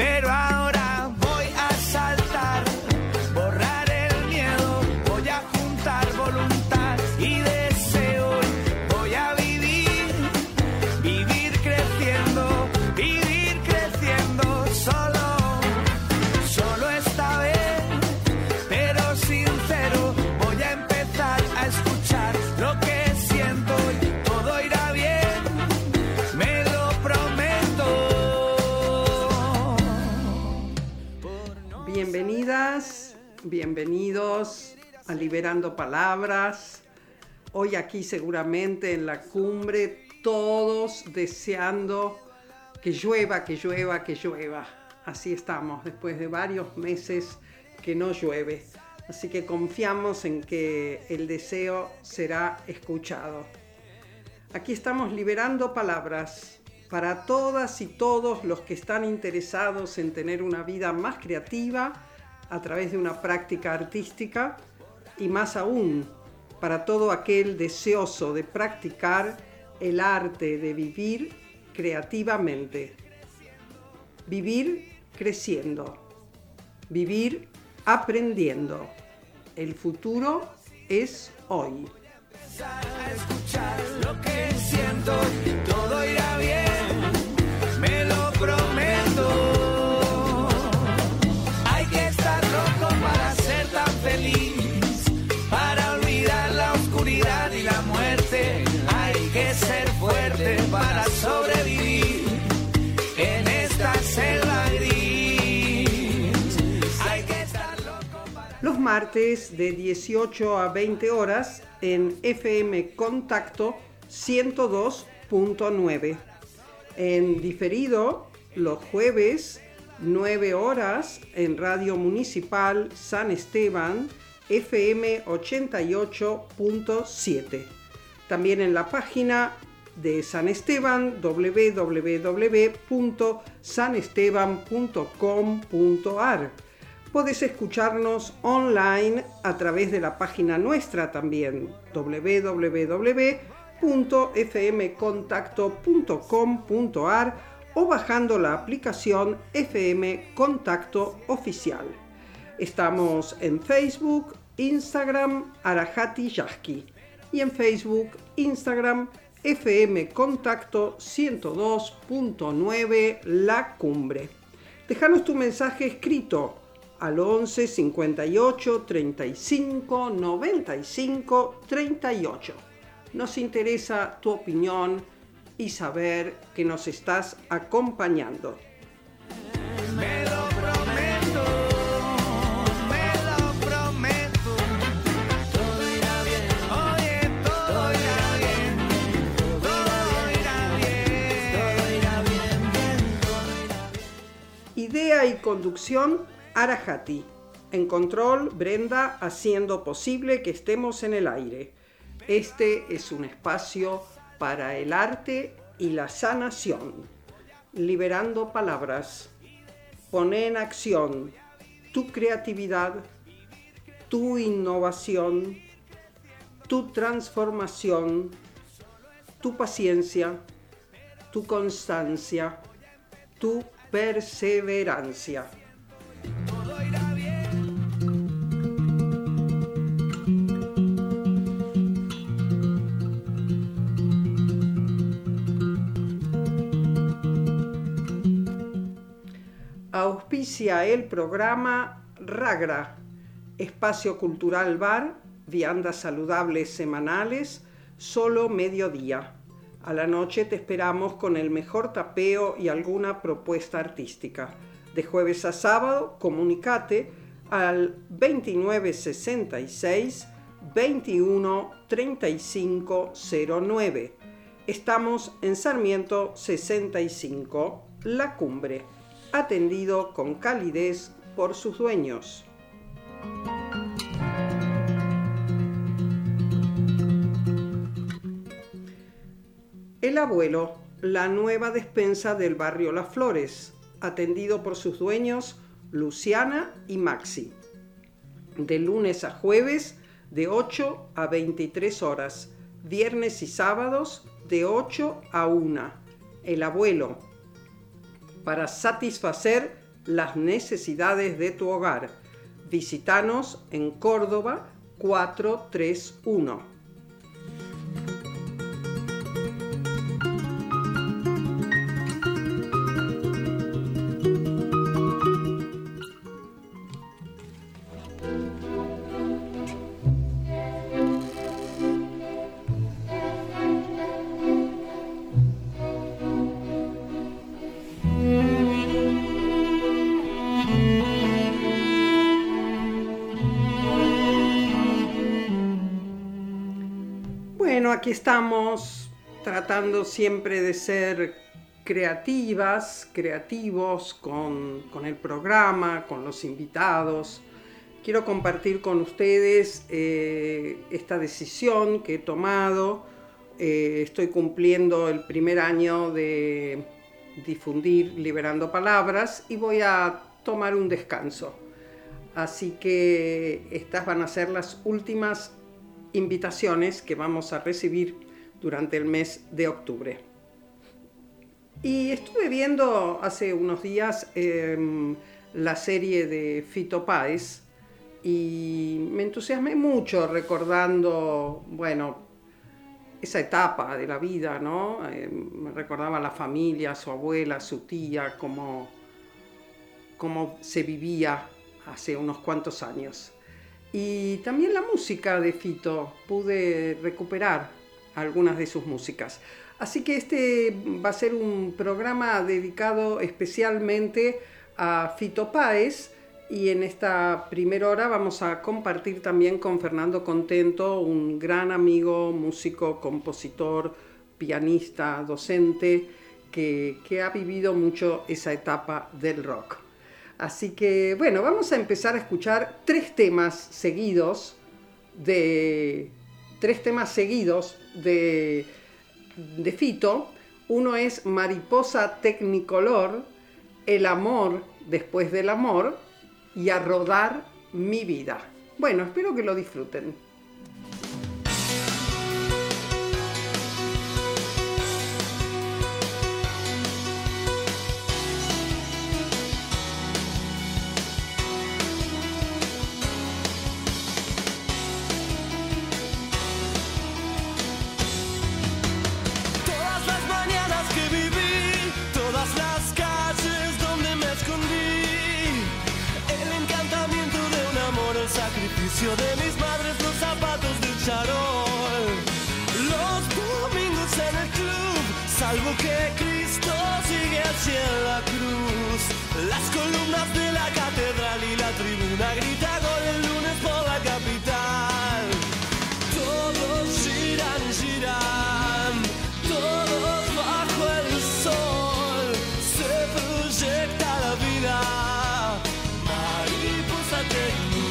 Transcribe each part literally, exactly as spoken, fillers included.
pero ahora voy a saltar, borrar el miedo, voy a juntar voluntad y deseo, voy a vivir, vivir creciendo, vivir creciendo solo, solo esta vez, pero sincero, voy a empezar a escuchar lo que siento y todo irá bien, me lo prometo. Bienvenidas, bienvenidos a Liberando Palabras. Hoy aquí seguramente en la cumbre todos deseando que llueva, que llueva, que llueva. Así estamos después de varios meses que no llueve. Así que confiamos en que el deseo será escuchado. Aquí estamos liberando palabras para todas y todos los que están interesados en tener una vida más creativa a través de una práctica artística y más aún para todo aquel deseoso de practicar el arte de vivir creativamente. Vivir creciendo, vivir aprendiendo. El futuro es hoy. A escuchar lo que siento, todo irá bien, me lo prometo. Hay que estar loco para ser tan feliz, para olvidar la oscuridad y la muerte. Hay que ser fuerte para sobrevivir en esta selva gris. Hay que estar loco para... Los martes de dieciocho a veinte horas en F M Contacto ciento dos punto nueve. En diferido los jueves nueve horas en Radio Municipal San Esteban F M ochenta y ocho punto siete. También en la página de San Esteban doble u doble u doble u punto san esteban punto com punto a r. Podés escucharnos online a través de la página nuestra también, doble u doble u doble u punto f m contacto punto com punto a r o bajando la aplicación F M Contacto Oficial. Estamos en Facebook, Instagram, Arahati Yasky, y en Facebook, Instagram, F M Contacto ciento dos punto nueve La Cumbre. Déjanos tu mensaje escrito al once cincuenta y ocho treinta y cinco noventa y cinco treinta y ocho. Nos interesa tu opinión y saber que nos estás acompañando. Me lo prometo, me lo prometo. Todo irá bien, oye, todo irá bien, todo irá bien, todo irá bien, bien, todo irá bien. Idea y conducción, Arahati. En control, Brenda, haciendo posible que estemos en el aire. Este es un espacio para el arte y la sanación. Liberando palabras. Pone en acción tu creatividad, tu innovación, tu transformación, tu paciencia, tu constancia, tu perseverancia. Todo irá bien. Auspicia el programa Ragra, espacio cultural bar, viandas saludables semanales, solo mediodía. A la noche te esperamos con el mejor tapeo y alguna propuesta artística. De jueves a sábado, comunicate al veintinueve sesenta y seis veintiuno treinta y cinco cero nueve. Estamos en Sarmiento sesenta y cinco, La Cumbre, atendido con calidez por sus dueños. El Abuelo, la nueva despensa del barrio Las Flores, atendido por sus dueños Luciana y Maxi. De lunes a jueves de ocho a veintitrés horas, viernes y sábados de ocho a una. El Abuelo, para satisfacer las necesidades de tu hogar. Visítanos en Córdoba cuatrocientos treinta y uno. Bueno, aquí estamos tratando siempre de ser creativas, creativos con, con el programa, con los invitados. Quiero compartir con ustedes eh, esta decisión que he tomado. Eh, estoy cumpliendo el primer año de difundir Liberando Palabras y voy a tomar un descanso. Así que estas van a ser las últimas invitaciones que vamos a recibir durante el mes de octubre. Y estuve viendo hace unos días eh, la serie de Fito Páez y me entusiasmé mucho recordando, bueno, esa etapa de la vida, ¿no? Eh, me recordaba la familia, su abuela, su tía, cómo, cómo se vivía hace unos cuantos años. Y también la música de Fito, pude recuperar algunas de sus músicas. Así que este va a ser un programa dedicado especialmente a Fito Páez y en esta primera hora vamos a compartir también con Fernando Contento, un gran amigo, músico, compositor, pianista, docente, que, que ha vivido mucho esa etapa del rock. Así que, bueno, vamos a empezar a escuchar tres temas seguidos de, tres temas seguidos de, de Fito. Uno es Mariposa Tecnicolor, El amor después del amor y A rodar mi vida. Bueno, espero que lo disfruten. De mis madres los zapatos del charol, los domingos en el club, salvo que Cristo sigue hacia la cruz, las columnas de la catedral y la tribuna grita gol el lunes por la capital. Todos giran, giran, todos bajo el sol, se proyecta la vida, mariposa técnica.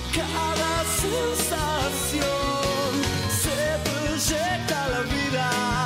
Sensación, se proyecta la vida.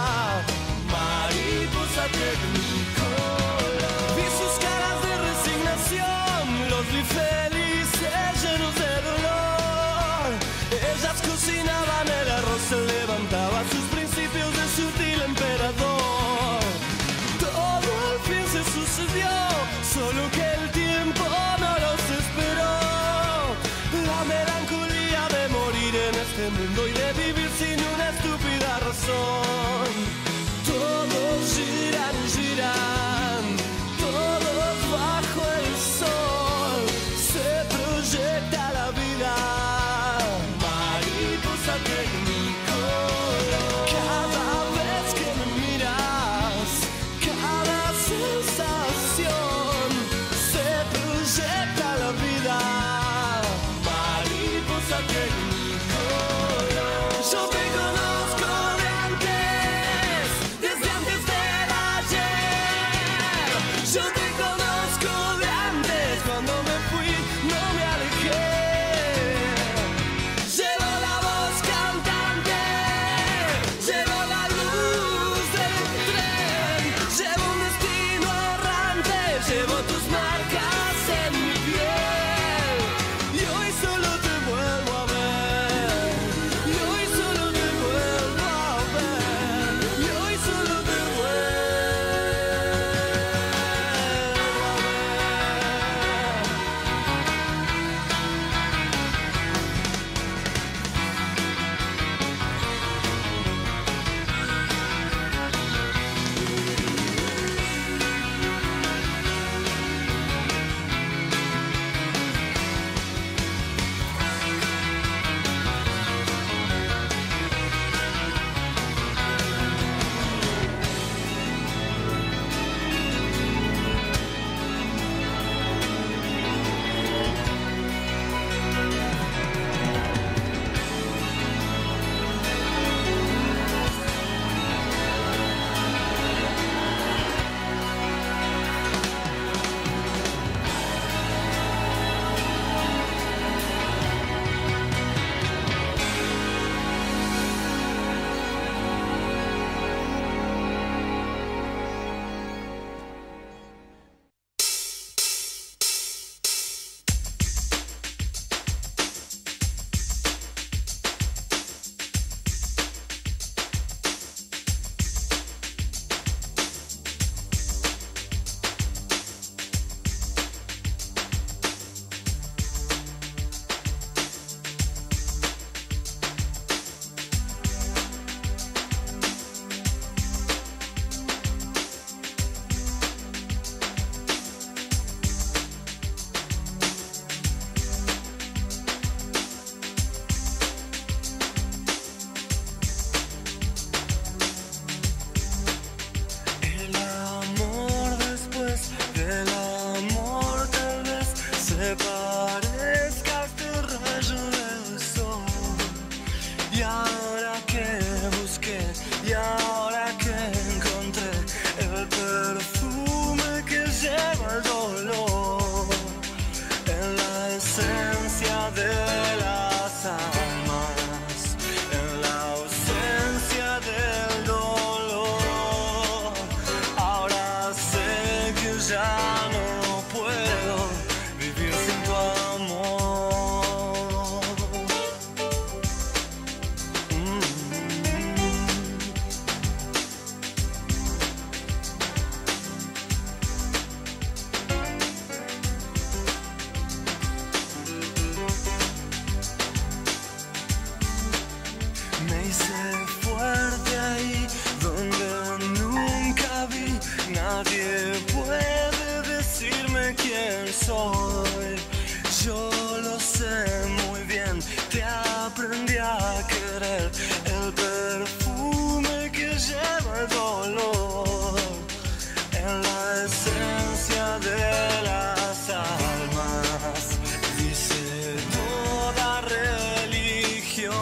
nadie puede decirme quién soy. Yo lo sé muy bien, te aprendí a querer. El perfume que lleva el dolor en la esencia de las almas, dice toda religión.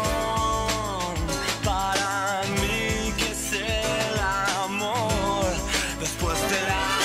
Para mí que es el amor después del amor.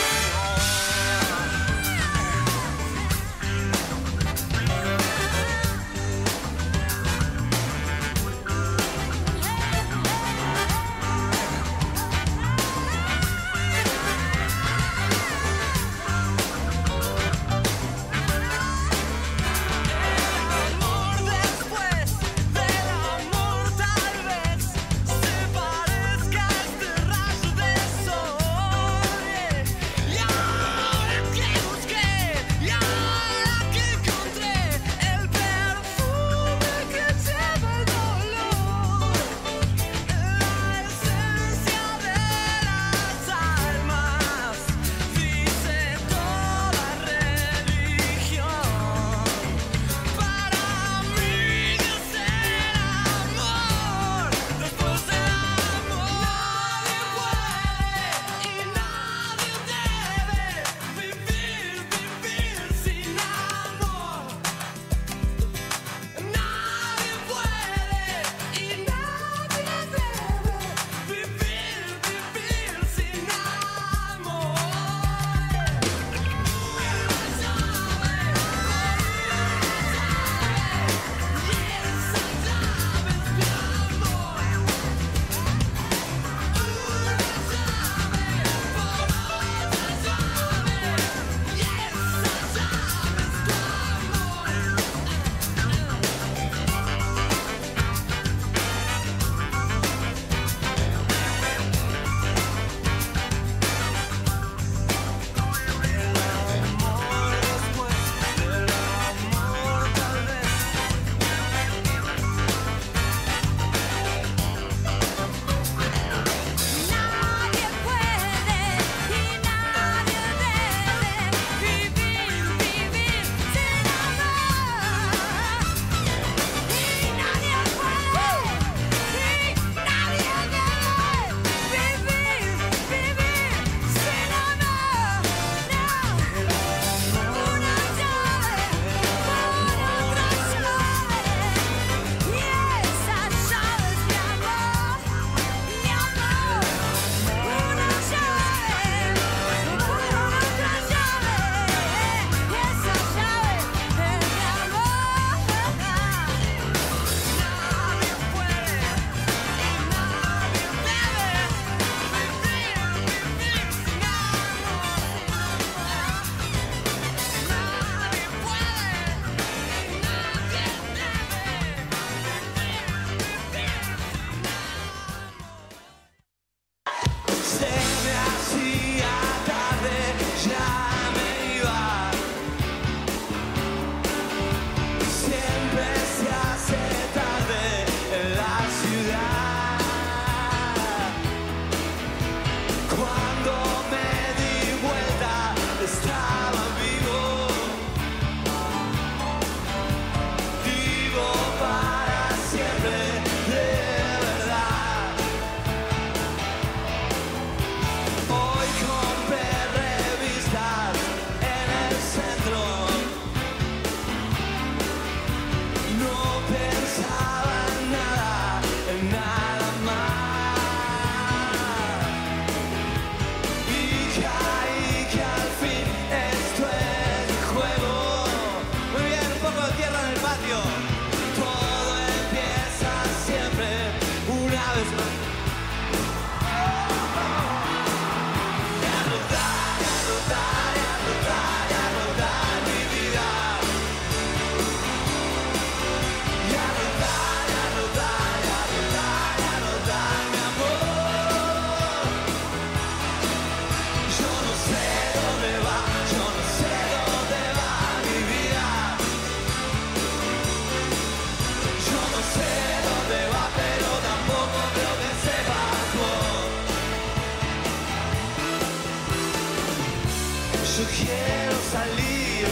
Yo quiero salir,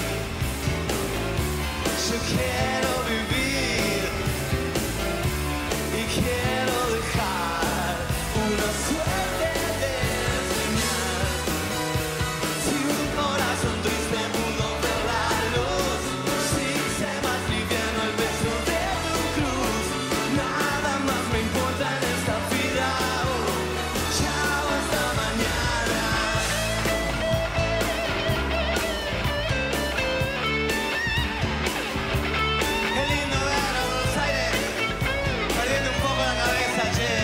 yo quiero vivir y quiero dejar una suerte de señal. Si un corazón triste pudo ver la luz, si se va liviano el beso de tu cruz, nada más me importa en esta vida. Oh, chao, hasta mañana. Qué lindo ver a Buenos Aires perdiendo un poco la cabeza, che.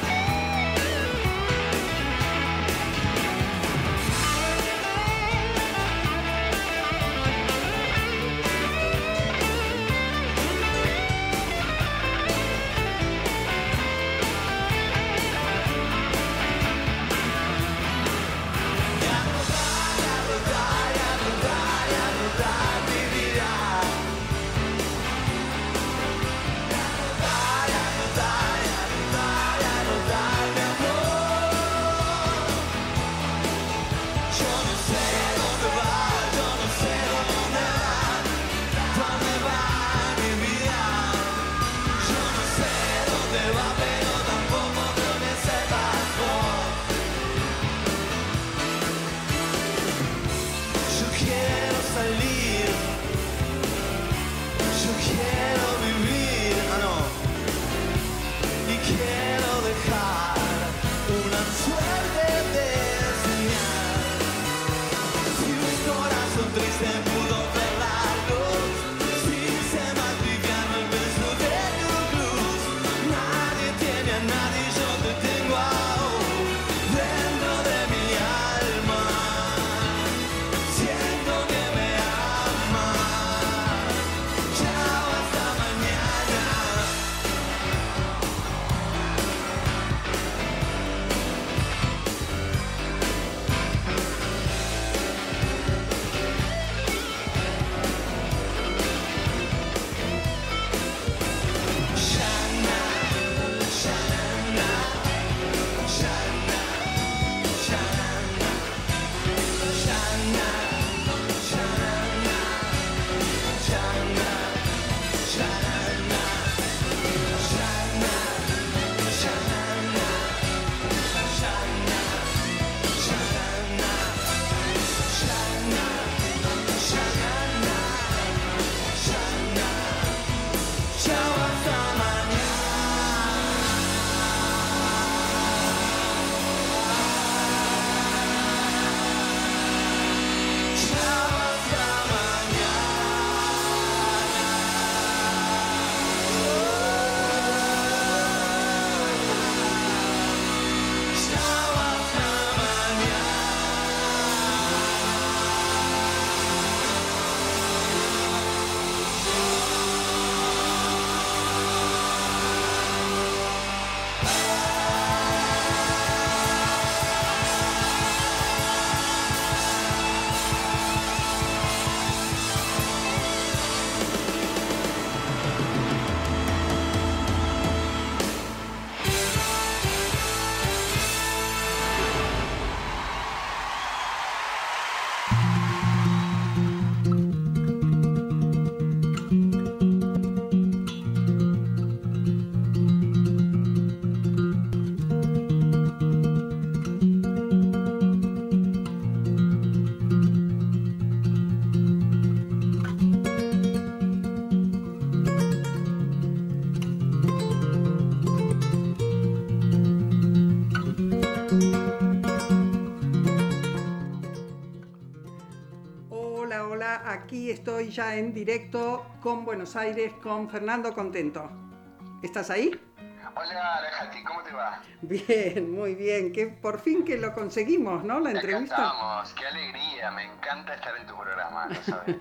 Aquí estoy ya en directo con Buenos Aires, con Fernando Contento. ¿Estás ahí? Hola, Alejandro, ¿cómo te va? Bien, muy bien. Que por fin que lo conseguimos, ¿no? La entrevista. Acá estamos, qué alegría, me encanta estar en tu programa, lo sabes.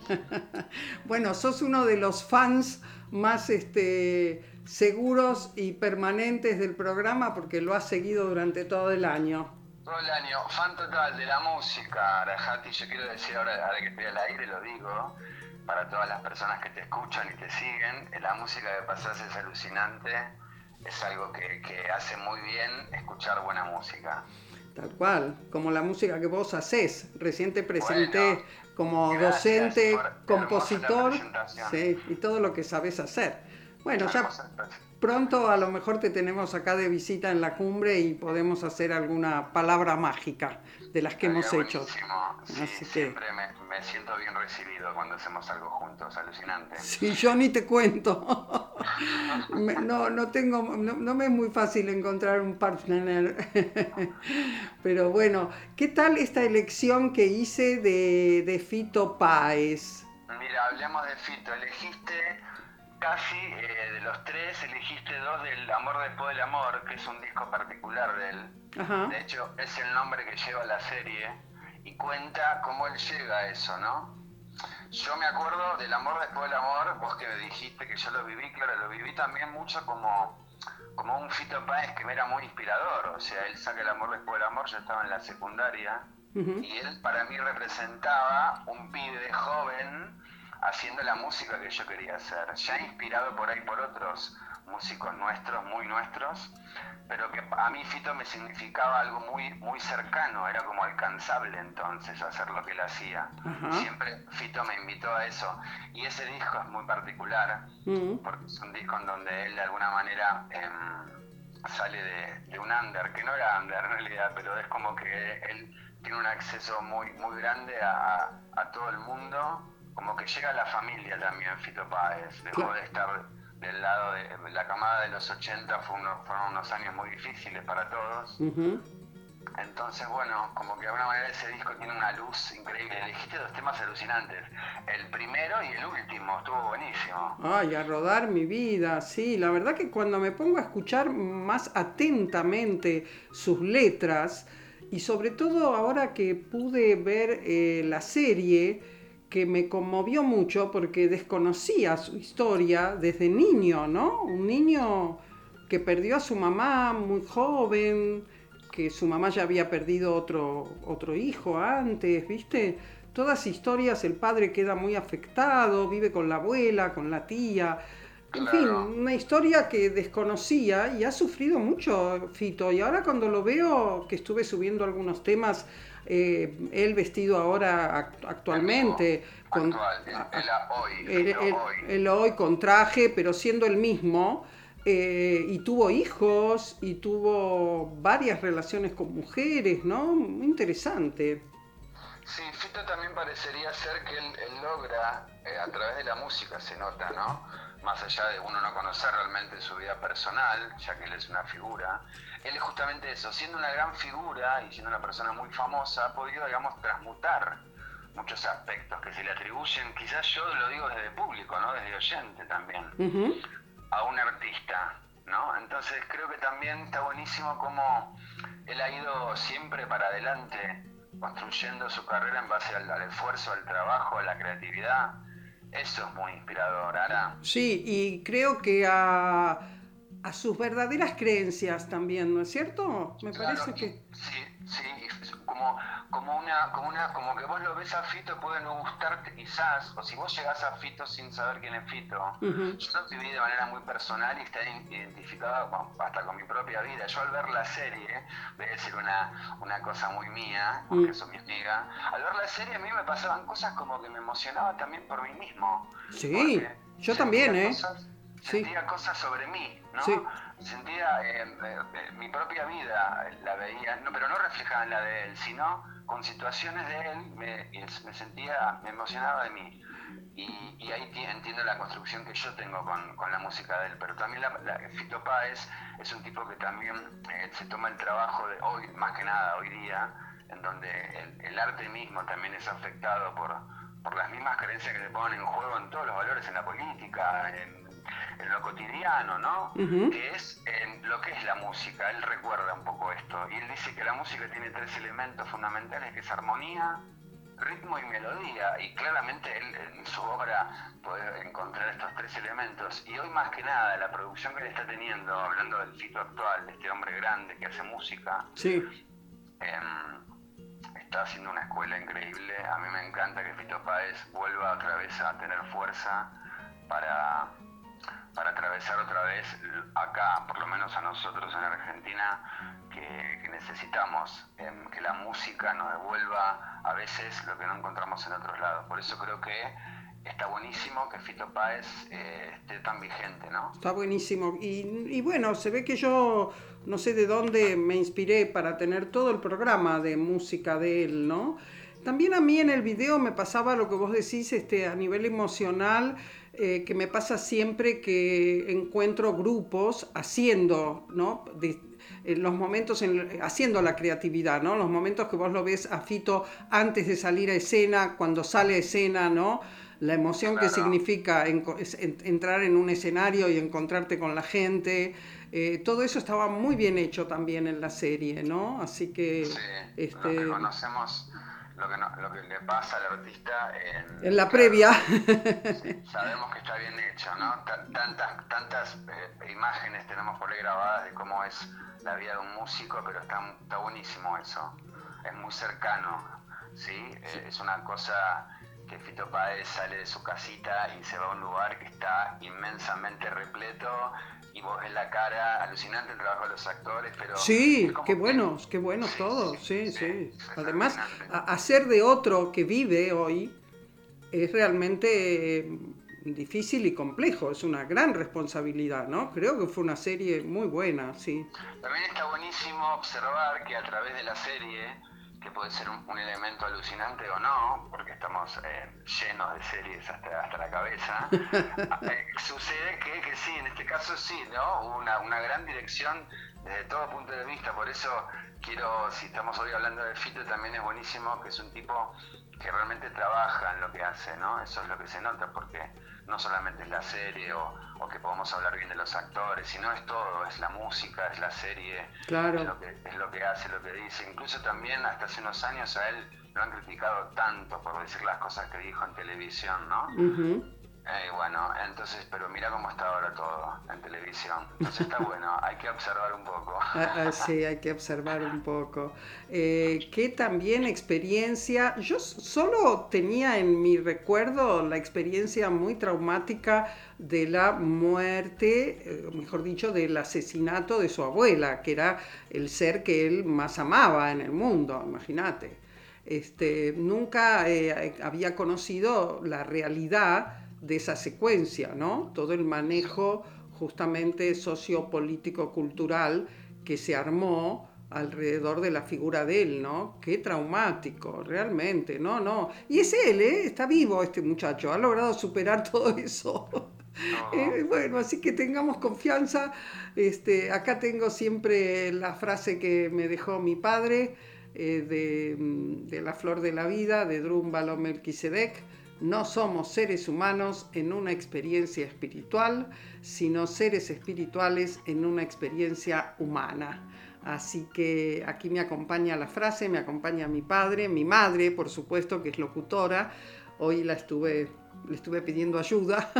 Bueno, sos uno de los fans más este, seguros y permanentes del programa porque lo has seguido durante todo el año. Todo el año, fan total de la música, Arajati. Yo quiero decir ahora, ahora que estoy al aire, lo digo, para todas las personas que te escuchan y te siguen, la música que pasás es alucinante, es algo que, que hace muy bien escuchar buena música. Tal cual, como la música que vos hacés. Recién te presenté Bueno, como gracias docente, por hermosa compositor, presentación. sí, y todo lo que sabés hacer. Bueno, ya Hermosa presentación. pronto a lo mejor te tenemos acá de visita en la cumbre y podemos hacer alguna palabra mágica de las que Estaría hemos hecho. buenísimo. Sí, Así que, siempre me, me siento bien recibido cuando hacemos algo juntos, alucinante. sí, yo ni te cuento. Me- No, no tengo, no, no me es muy fácil encontrar un partner. Pero bueno, ¿qué tal esta elección que hice de, de Fito Páez? Mira, hablemos de Fito. Elegiste casi eh, de los tres, elegiste dos del Amor después del amor, que es un disco particular de él. Ajá. De hecho, es el nombre que lleva la serie y cuenta cómo él llega a eso, ¿no? Yo me acuerdo del Amor después del amor, vos que me dijiste que yo lo viví, claro, lo viví también mucho como, como un Fito Páez que me era muy inspirador. O sea, él saca el Amor después del amor, yo estaba en la secundaria, Ujú. y él para mí representaba un pibe joven haciendo la música que yo quería hacer, ya inspirado por ahí por otros músicos nuestros, muy nuestros, pero que a mí Fito me significaba algo muy, muy cercano, era como alcanzable entonces hacer lo que él hacía. Ajá. Siempre Fito me invitó a eso, y ese disco es muy particular, Ujú. porque es un disco en donde él de alguna manera em, sale de, de un under, que no era under en realidad, pero es como que él tiene un acceso muy, muy grande a, a, a todo el mundo, como que llega a la familia también Fito Páez, dejó Claro. de estar del lado de la camada de los ochenta, fue uno, fueron unos años muy difíciles para todos. Ujú. Entonces, bueno, como que de alguna manera ese disco tiene una luz increíble. Elegiste dos temas alucinantes, el primero y el último, estuvo buenísimo. Ay, a rodar mi vida, sí, la verdad que cuando me pongo a escuchar más atentamente sus letras, y sobre todo ahora que pude ver eh, la serie, que me conmovió mucho porque desconocía su historia desde niño, ¿no? Un niño que perdió a su mamá muy joven, que su mamá ya había perdido otro, otro hijo antes, ¿viste? Todas historias, el padre queda muy afectado, vive con la abuela, con la tía. En fin, Claro. una historia que desconocía y ha sufrido mucho Fito. Y ahora cuando lo veo, que estuve subiendo algunos temas, eh, él vestido ahora act- actualmente, con, Actual, el, a- el hoy, él, Fito él- hoy. él hoy con traje, pero siendo el mismo, eh, y tuvo hijos y tuvo varias relaciones con mujeres, ¿no? Muy interesante. Sí, Fito también parecería ser que él, él logra, eh, a través de la música se nota, ¿no? Más allá de uno no conocer realmente su vida personal, ya que él es una figura, él es justamente eso, siendo una gran figura y siendo una persona muy famosa, ha podido, digamos, transmutar muchos aspectos que se le atribuyen, quizás yo lo digo desde público, ¿no? Desde oyente también, Ujú. a un artista, ¿no? Entonces creo que también está buenísimo cómo él ha ido siempre para adelante, construyendo su carrera en base al, al esfuerzo, al trabajo, a la creatividad. Eso es muy inspirador, Ara. Sí, y creo que a, a sus verdaderas creencias también, ¿no es cierto? Me Claro, parece y- que... sí, sí, y como, como una, como una, como que vos lo ves a Fito, puede no gustarte quizás, o si vos llegás a Fito sin saber quién es Fito, Ujú. yo lo viví de manera muy personal y está in- identificado bueno, hasta con mi propia vida. Yo al ver la serie, voy a decir una, una cosa muy mía, porque Mm. sos mi amiga, al ver la serie a mí me pasaban cosas como que me emocionaba también por mí mismo. Sí, porque yo sentía también, ¿eh? cosas- Sí. Sentía cosas sobre mí, ¿no? Sí. Sentía eh, eh, eh, mi propia vida, eh, la veía, no, pero no reflejada en la de él, sino con situaciones de él, me, y es- me sentía, me emocionaba de mí. Y, y ahí ti- entiendo la construcción que yo tengo con, con la música de él, pero también la, la- Fito Páez es un tipo que también eh, se toma el trabajo de hoy, más que nada hoy día, en donde el, el arte mismo también es afectado por, por las mismas creencias que se ponen en juego en todos los valores, en la política, en, en lo cotidiano, ¿no? Ujú. Que es en lo que es la música. Él recuerda un poco esto y él dice que la música tiene tres elementos fundamentales, que es armonía, ritmo y melodía, y claramente él en su obra puede encontrar estos tres elementos, y hoy más que nada la producción que él está teniendo, hablando del Fito actual, de este hombre grande que hace música, Sí. eh, está haciendo una escuela increíble. A mí me encanta que Fito Páez vuelva otra vez a tener fuerza para, para atravesar otra vez acá, por lo menos a nosotros en Argentina, que, que necesitamos eh, que la música nos devuelva a veces lo que no encontramos en otros lados. Por eso creo que está buenísimo que Fito Páez eh, esté tan vigente, ¿no? Está buenísimo. Y, y bueno, se ve que yo no sé de dónde me inspiré para tener todo el programa de música de él, ¿no? También a mí en el video me pasaba lo que vos decís este, a nivel emocional, eh, que me pasa siempre que encuentro grupos haciendo, ¿no? De, en los momentos, en, haciendo la creatividad, ¿no? Los momentos que vos lo ves a Fito antes de salir a escena, cuando sale a escena, ¿no? La emoción claro. que significa en, en, entrar en un escenario y encontrarte con la gente, eh, todo eso estaba muy bien hecho también en la serie, ¿no? Así que... Sí, este, lo que conocemos, lo que, no, lo que le pasa al artista en... En la claro, previa. Sí, sabemos que está bien hecho, ¿no? Tantas, tantas eh, imágenes tenemos por ahí grabadas de cómo es la vida de un músico, pero está, está buenísimo eso. Es muy cercano, ¿sí? sí. Eh, es una cosa... que Fito Páez sale de su casita y se va a un lugar que está inmensamente repleto y vos ves la cara, alucinante el trabajo de los actores, pero... Sí, qué buenos, qué buenos sí, todos, sí, sí. sí. Además, a, hacer de otro que vive hoy es realmente difícil y complejo, es una gran responsabilidad, ¿no? Creo que fue una serie muy buena, sí. También está buenísimo observar que a través de la serie, que puede ser un, un elemento alucinante o no, porque estamos eh, llenos de series hasta, hasta la cabeza, eh, sucede que, que sí, en este caso sí, ¿no? Una, una gran dirección desde todo punto de vista, por eso quiero, si estamos hoy hablando de Fito, también es buenísimo que es un tipo que realmente trabaja en lo que hace, ¿no? Eso es lo que se nota, porque no solamente es la serie o, o que podamos hablar bien de los actores, sino es todo, es la música, es la serie, claro. es, lo que, es lo que hace, lo que dice. Incluso también hasta hace unos años a él lo han criticado tanto por decir las cosas que dijo en televisión, ¿no? Uh-huh. Eh, bueno, entonces, pero mira cómo está ahora todo en televisión. Entonces está bueno, hay que observar un poco. Ah, ah, sí, hay que observar un poco. Eh, que también experiencia, yo solo tenía en mi recuerdo la experiencia muy traumática de la muerte, eh, mejor dicho, del asesinato de su abuela, que era el ser que él más amaba en el mundo, imagínate. Este, nunca eh, había conocido la realidad de esa secuencia, ¿no? Todo el manejo justamente sociopolítico-cultural que se armó alrededor de la figura de él, ¿no? Qué traumático, realmente, no, no. Y es él, ¿eh? Está vivo este muchacho, ha logrado superar todo eso. No. Eh, bueno, así que tengamos confianza. Este, acá tengo siempre la frase que me dejó mi padre eh, de, de La Flor de la Vida, de Drúmbalo Melquisedec. No somos seres humanos en una experiencia espiritual, sino seres espirituales en una experiencia humana. Así que aquí me acompaña la frase, me acompaña mi padre, mi madre, por supuesto, que es locutora. Hoy la estuve, le estuve pidiendo ayuda.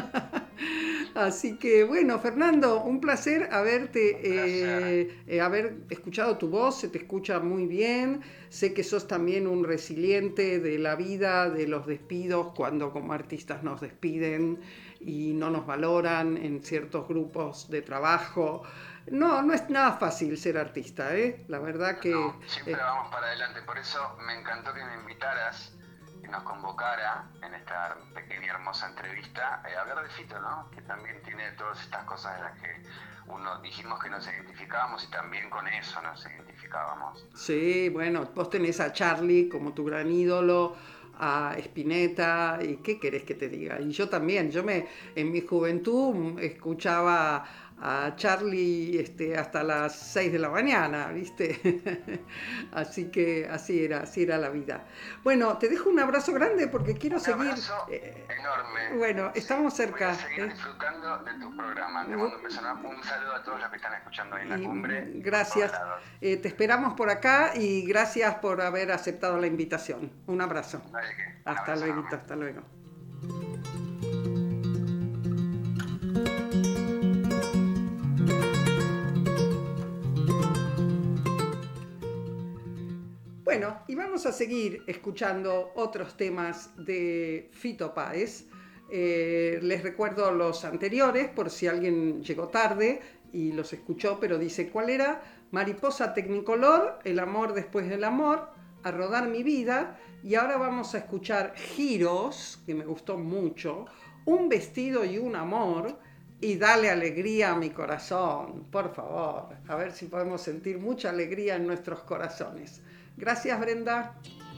Así que, bueno, Fernando, un placer haberte, eh, eh, haber escuchado tu voz, se te escucha muy bien. Sé que sos también un resiliente de la vida, de los despidos, cuando como artistas nos despiden y no nos valoran en ciertos grupos de trabajo. No, no es nada fácil ser artista, ¿eh? La verdad que... No, siempre eh, vamos para adelante, por eso me encantó que me invitaras, que nos convocara en esta pequeña hermosa entrevista eh, a hablar de Fito, ¿no? Que también tiene todas estas cosas de las que uno dijimos que nos identificábamos y también con eso nos identificábamos. Sí, bueno, vos tenés a Charlie como tu gran ídolo, a Spinetta, y qué querés que te diga. Y yo también, yo me en mi juventud escuchaba a Charlie este, hasta las seis de la mañana, ¿viste? Así que así era, así era la vida. Bueno, te dejo un abrazo grande porque quiero un seguir... abrazo eh, enorme. Bueno, estamos sí, cerca. Voy a seguir ¿eh? disfrutando de tu programa. Te mando un beso, un saludo a todos los que están escuchando ahí en la y, cumbre. Gracias. Eh, te esperamos por acá y gracias por haber aceptado la invitación. Un abrazo. No hay que. Hasta luego, hasta luego. Bueno, y vamos a seguir escuchando otros temas de Fito Páez. Eh, les recuerdo los anteriores por si alguien llegó tarde y los escuchó, pero dice, ¿cuál era? Mariposa Tecnicolor, El amor después del amor, A rodar mi vida. Y ahora vamos a escuchar Giros, que me gustó mucho, Un vestido y un amor, y Dale alegría a mi corazón. Por favor, a ver si podemos sentir mucha alegría en nuestros corazones. Gracias, Brenda.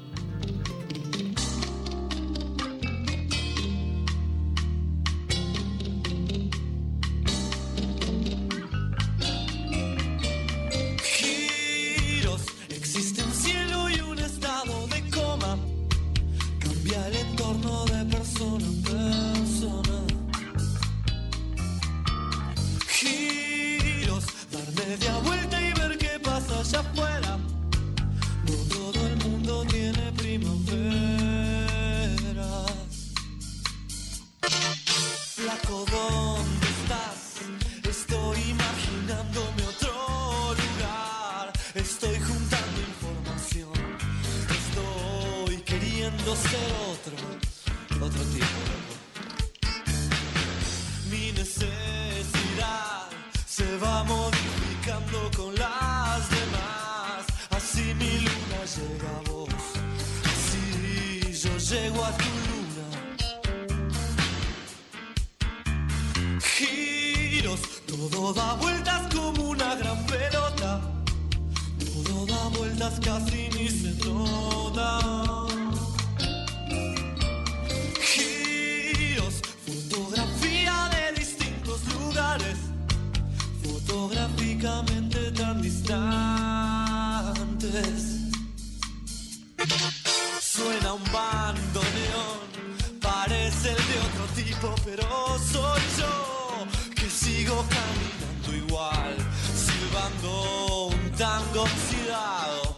Giros, existe un cielo y un estado de coma. Cambia el entorno de persona en persona. Giros, dar media vuelta y ver qué pasa allá afuera. No todo el mundo tiene primaveras. Flaco, ¿dónde estás? Estoy imaginándome otro lugar. Estoy juntando información. Estoy queriendo ser otro, otro tipo. Mi necesidad se va modificando con las demás. Así mi luna llega a vos. Así yo llego a tu luna. Giros, todo da vueltas como una gran pelota. Todo da vueltas casi ni se nota. Giros, fotografía de distintos lugares, fotográficamente tan distantes. Suena un bandoneón, parece el de otro tipo, pero soy yo que sigo caminando igual, silbando un tango oxidado.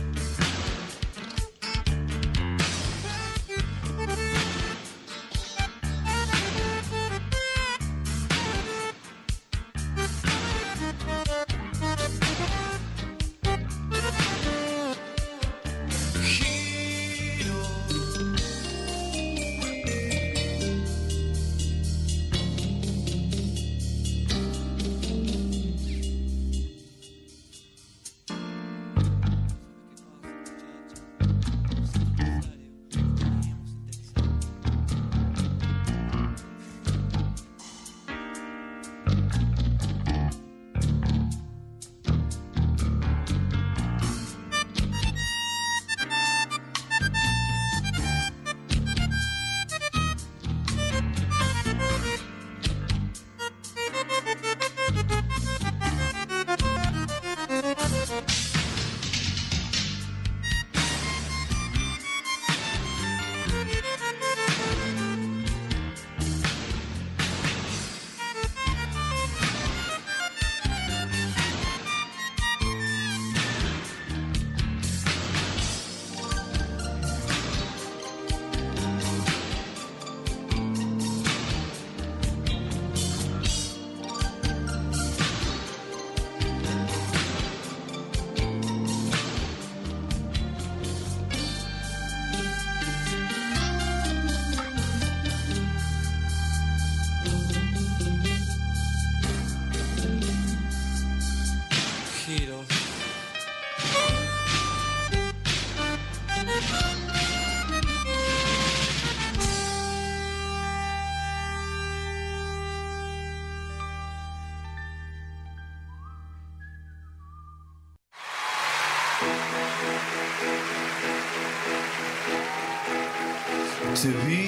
Te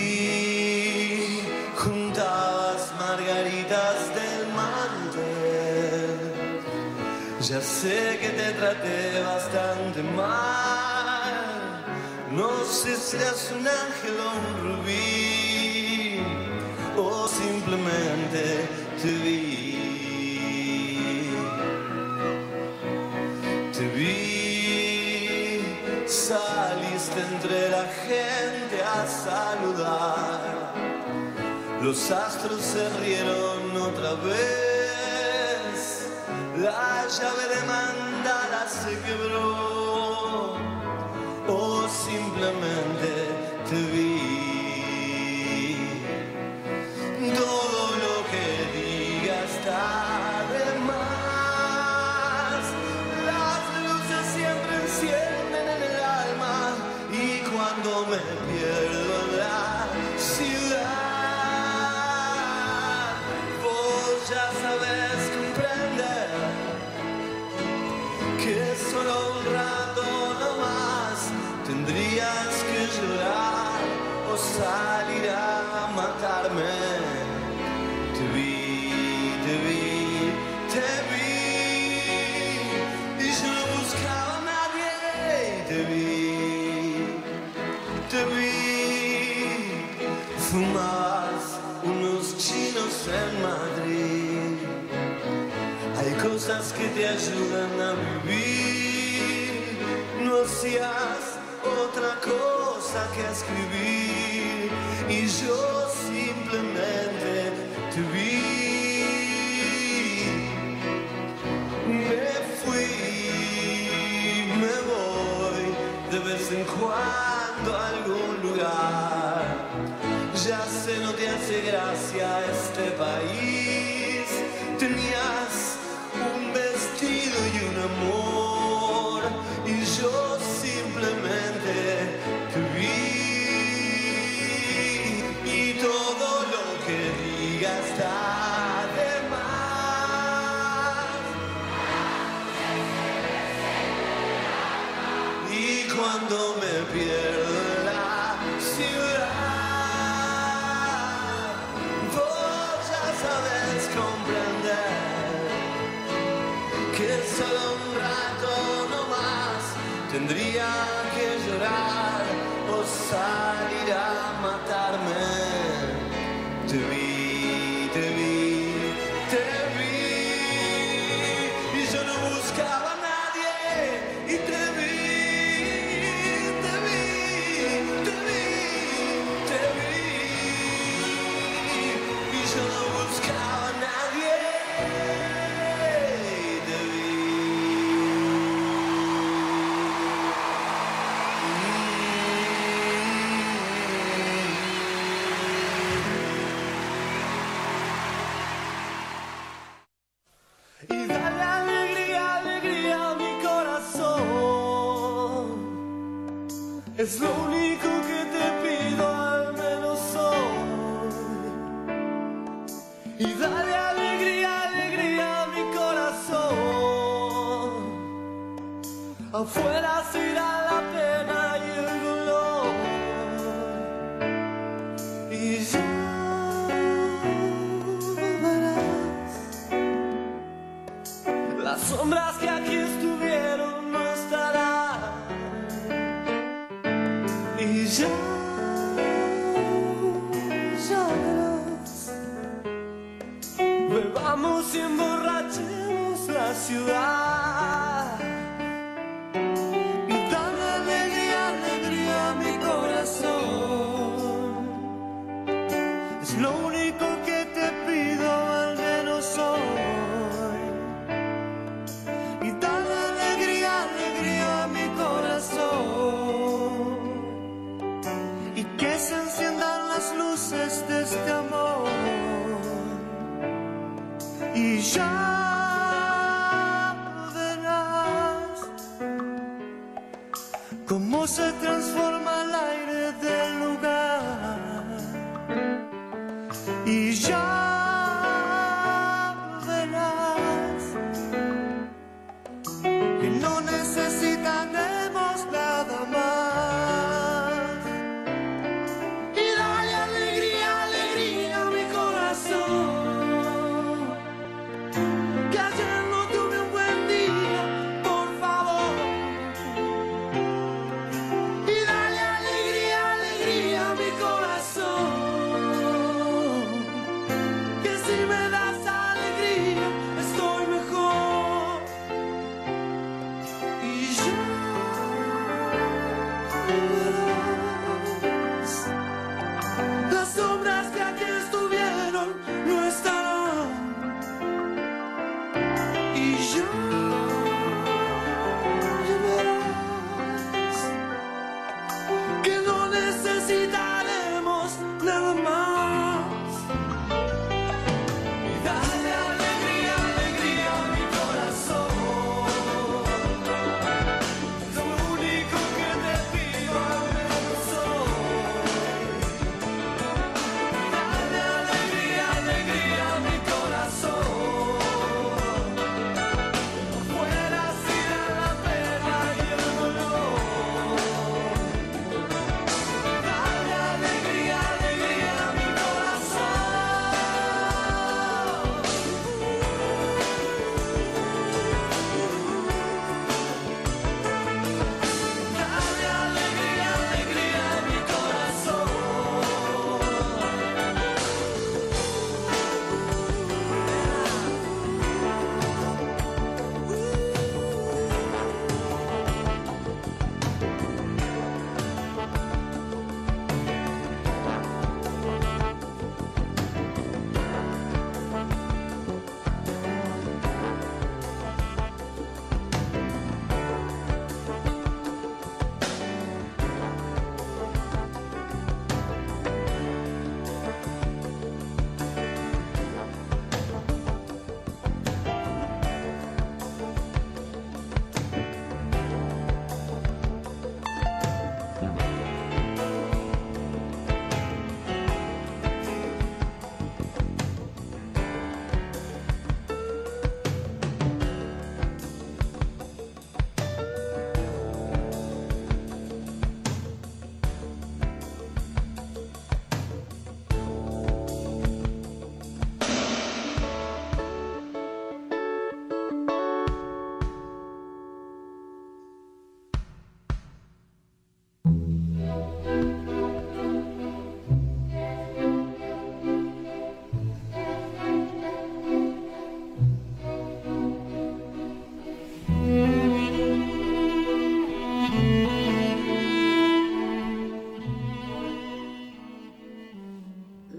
vi, juntabas margaritas del mantel. Ya sé que te traté bastante mal. No sé si eres un ángel o un rubí, o simplemente te vi. Te vi, saliste entre la gente a saludar. Los astros se rieron otra vez. La llave de mandala se quebró. O simplemente te vi. me pierdo en la ciudad, vos ya sabes comprender que solo un rato nomás tendrías que llorar o salir a matarme. Te vi, te vi, te vi, y yo no buscaba a nadie. Te vi, te vi, fumabas unos chinos en Madrid. Hay cosas que te ayudan a vivir, no hacías otra cosa que escribir, y yo simplemente te vi. Me fui, me voy de vez en cuando a algún lugar. Ya sé, no te hace gracia este país. Tenías un vestido y un amor, y yo simplemente te vi. Y todo lo que diga está de más. Y cuando me pierdo en la ciudad, vos ya sabes comprender que solo un rato nomás tendría que llorar o salir a matarme. Te vi, te vi, te vi, y yo no buscaba a nadie. Y te vi, te vi, te vi, te vi, y yo no buscaba a nadie. Te vi. Y dale alegría, alegría a mi corazón. Es lo único que te pido, al menos hoy. Y dale alegría, alegría a mi corazón. Afuera se irá la pena y el dolor. Y ya verás, las sombras que aquí estuvieron no estarán. Y ya, ya verás, bebamos y emborrachemos la ciudad. Y dale alegría, alegría a mi corazón. Es lo único que te pido, al menos hoy. Y dale alegría, alegría a mi corazón. Y que se enciendan las luces de este amor. Y ya verás cómo se transforma el aire del lugar. Y ya verás que no necesitaremos nada más. Y dale alegría, alegría a mi corazón. Que ayer no tuve un buen día, por favor. Y dale alegría, alegría a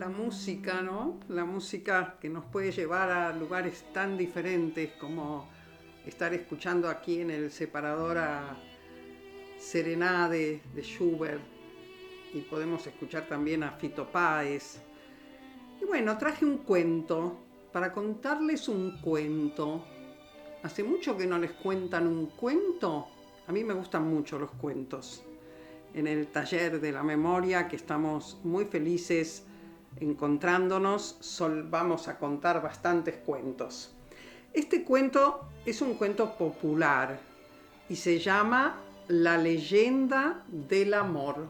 la música, ¿no? La música que nos puede llevar a lugares tan diferentes como estar escuchando aquí en el separador a Serenade de Schubert, y podemos escuchar también a Fito Páez. Y bueno, traje un cuento para contarles un cuento. Hace mucho que no les cuentan un cuento. A mí me gustan mucho los cuentos. En el taller de la memoria, que estamos muy felices encontrándonos, sol, vamos a contar bastantes cuentos. Este cuento es un cuento popular y se llama La leyenda del amor.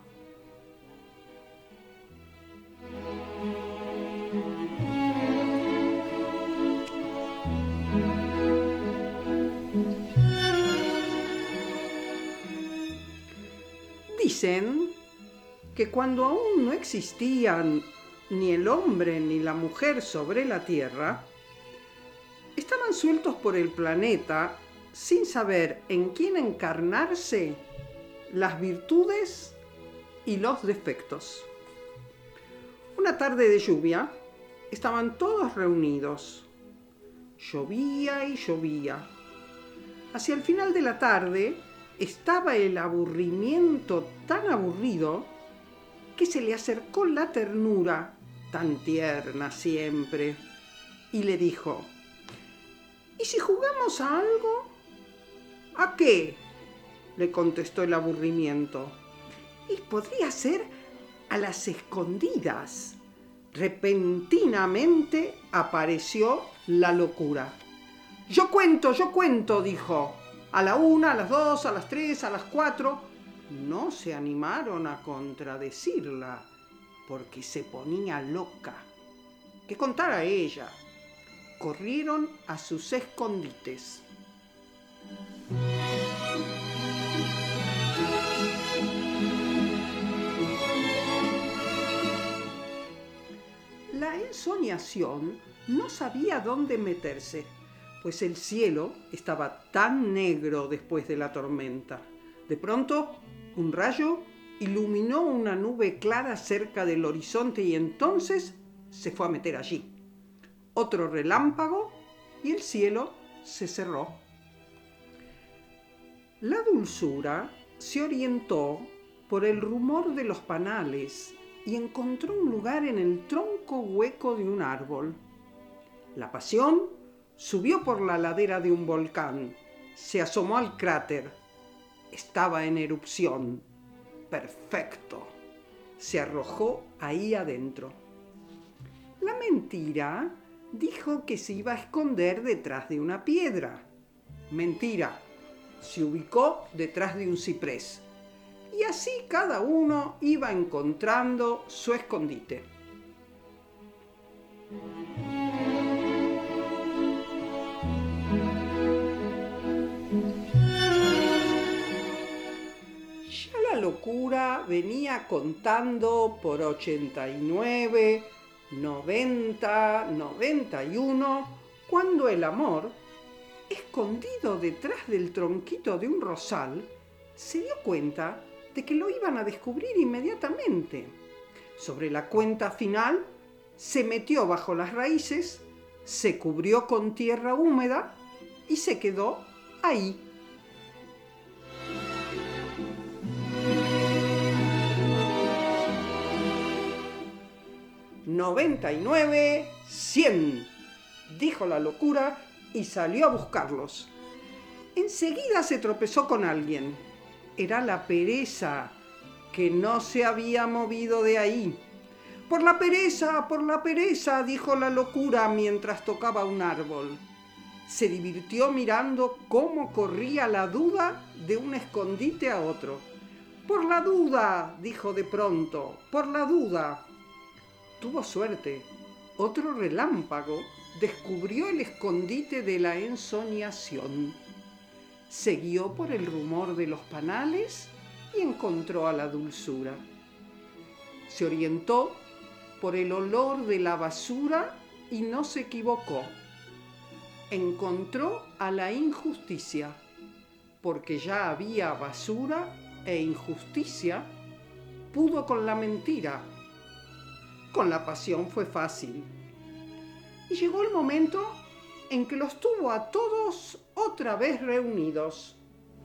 Dicen que cuando aún no existían ni el hombre ni la mujer sobre la tierra, estaban sueltos por el planeta sin saber en quién encarnarse las virtudes y los defectos. Una tarde de lluvia, estaban todos reunidos. Llovía y llovía. Hacia el final de la tarde, estaba el aburrimiento tan aburrido que se le acercó la ternura, tan tierna siempre, y le dijo: ¿y si jugamos a algo? ¿A qué?, le contestó el aburrimiento. Y podría ser a las escondidas. Repentinamente apareció la locura. Yo cuento, yo cuento, dijo. A la una, a las dos, a las tres, a las cuatro. No se animaron a contradecirla, porque se ponía loca. Que contara ella. Corrieron a sus escondites. La ensoñación no sabía dónde meterse, pues el cielo estaba tan negro después de la tormenta. De pronto, un rayo iluminó una nube clara cerca del horizonte y entonces se fue a meter allí. Otro relámpago y el cielo se cerró. La dulzura se orientó por el rumor de los panales y encontró un lugar en el tronco hueco de un árbol. La pasión subió por la ladera de un volcán, se asomó al cráter. Estaba en erupción. Perfecto. Se arrojó ahí adentro. La mentira dijo que se iba a esconder detrás de una piedra. Mentira. Se ubicó detrás de un ciprés. Y así cada uno iba encontrando su escondite. Ya la locura venía contando por ochenta y nueve, noventa, noventa y uno, cuando el amor, escondido detrás del tronquito de un rosal, se dio cuenta de que lo iban a descubrir inmediatamente. Sobre la cuenta final, se metió bajo las raíces, se cubrió con tierra húmeda y se quedó ahí. noventa y nueve, cien, dijo la locura y salió a buscarlos. Enseguida se tropezó con alguien. Era la pereza, que no se había movido de ahí. «Por la pereza, por la pereza», dijo la locura mientras tocaba un árbol. Se divirtió mirando cómo corría la duda de un escondite a otro. «Por la duda», dijo de pronto, «por la duda». Tuvo suerte. Otro relámpago descubrió el escondite de la ensoñación. Siguió por el rumor de los panales y encontró a la dulzura. Se orientó por el olor de la basura y no se equivocó. Encontró a la injusticia, porque ya había basura e injusticia, pudo con la mentira. con la pasión fue fácil. Y llegó el momento en que los tuvo a todos otra vez reunidos.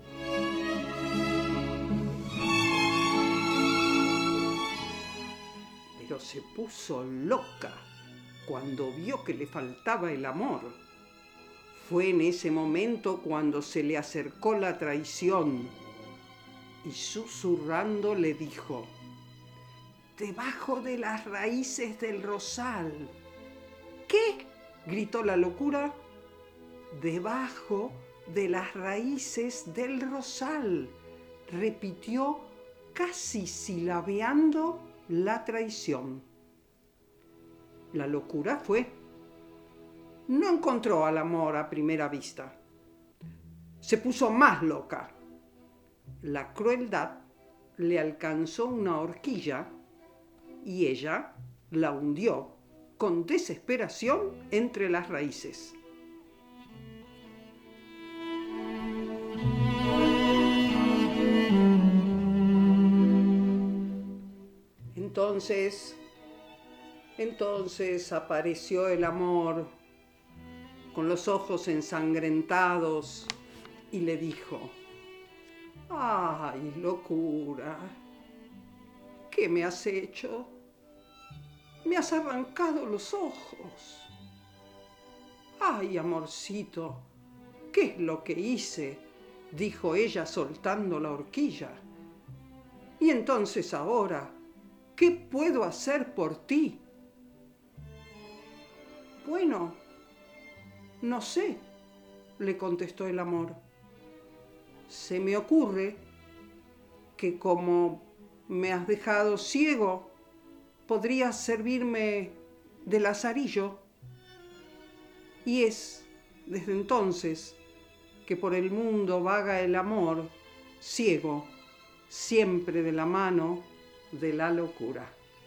Pero se puso loca cuando vio que le faltaba el amor. Fue en ese momento cuando se le acercó la traición y susurrando le dijo: «Debajo de las raíces del rosal». «¿Qué?», gritó la locura. «Debajo de las raíces del rosal», repitió casi silabeando la traición. La locura fue. No encontró al amor a primera vista. Se puso más loca. La crueldad le alcanzó una horquilla y ella la hundió con desesperación entre las raíces. Entonces, entonces apareció el amor con los ojos ensangrentados y le dijo: «Ay, locura, ¿qué me has hecho? Me has arrancado los ojos. Ay, amorcito, ¿qué es lo que hice?», dijo ella soltando la horquilla. «Y entonces ahora, ¿qué puedo hacer por ti?». «Bueno, no sé», le contestó el amor. «Se me ocurre que como me has dejado ciego, podrías servirme de lazarillo». Y es desde entonces que por el mundo vaga el amor, ciego, siempre de la mano de la locura.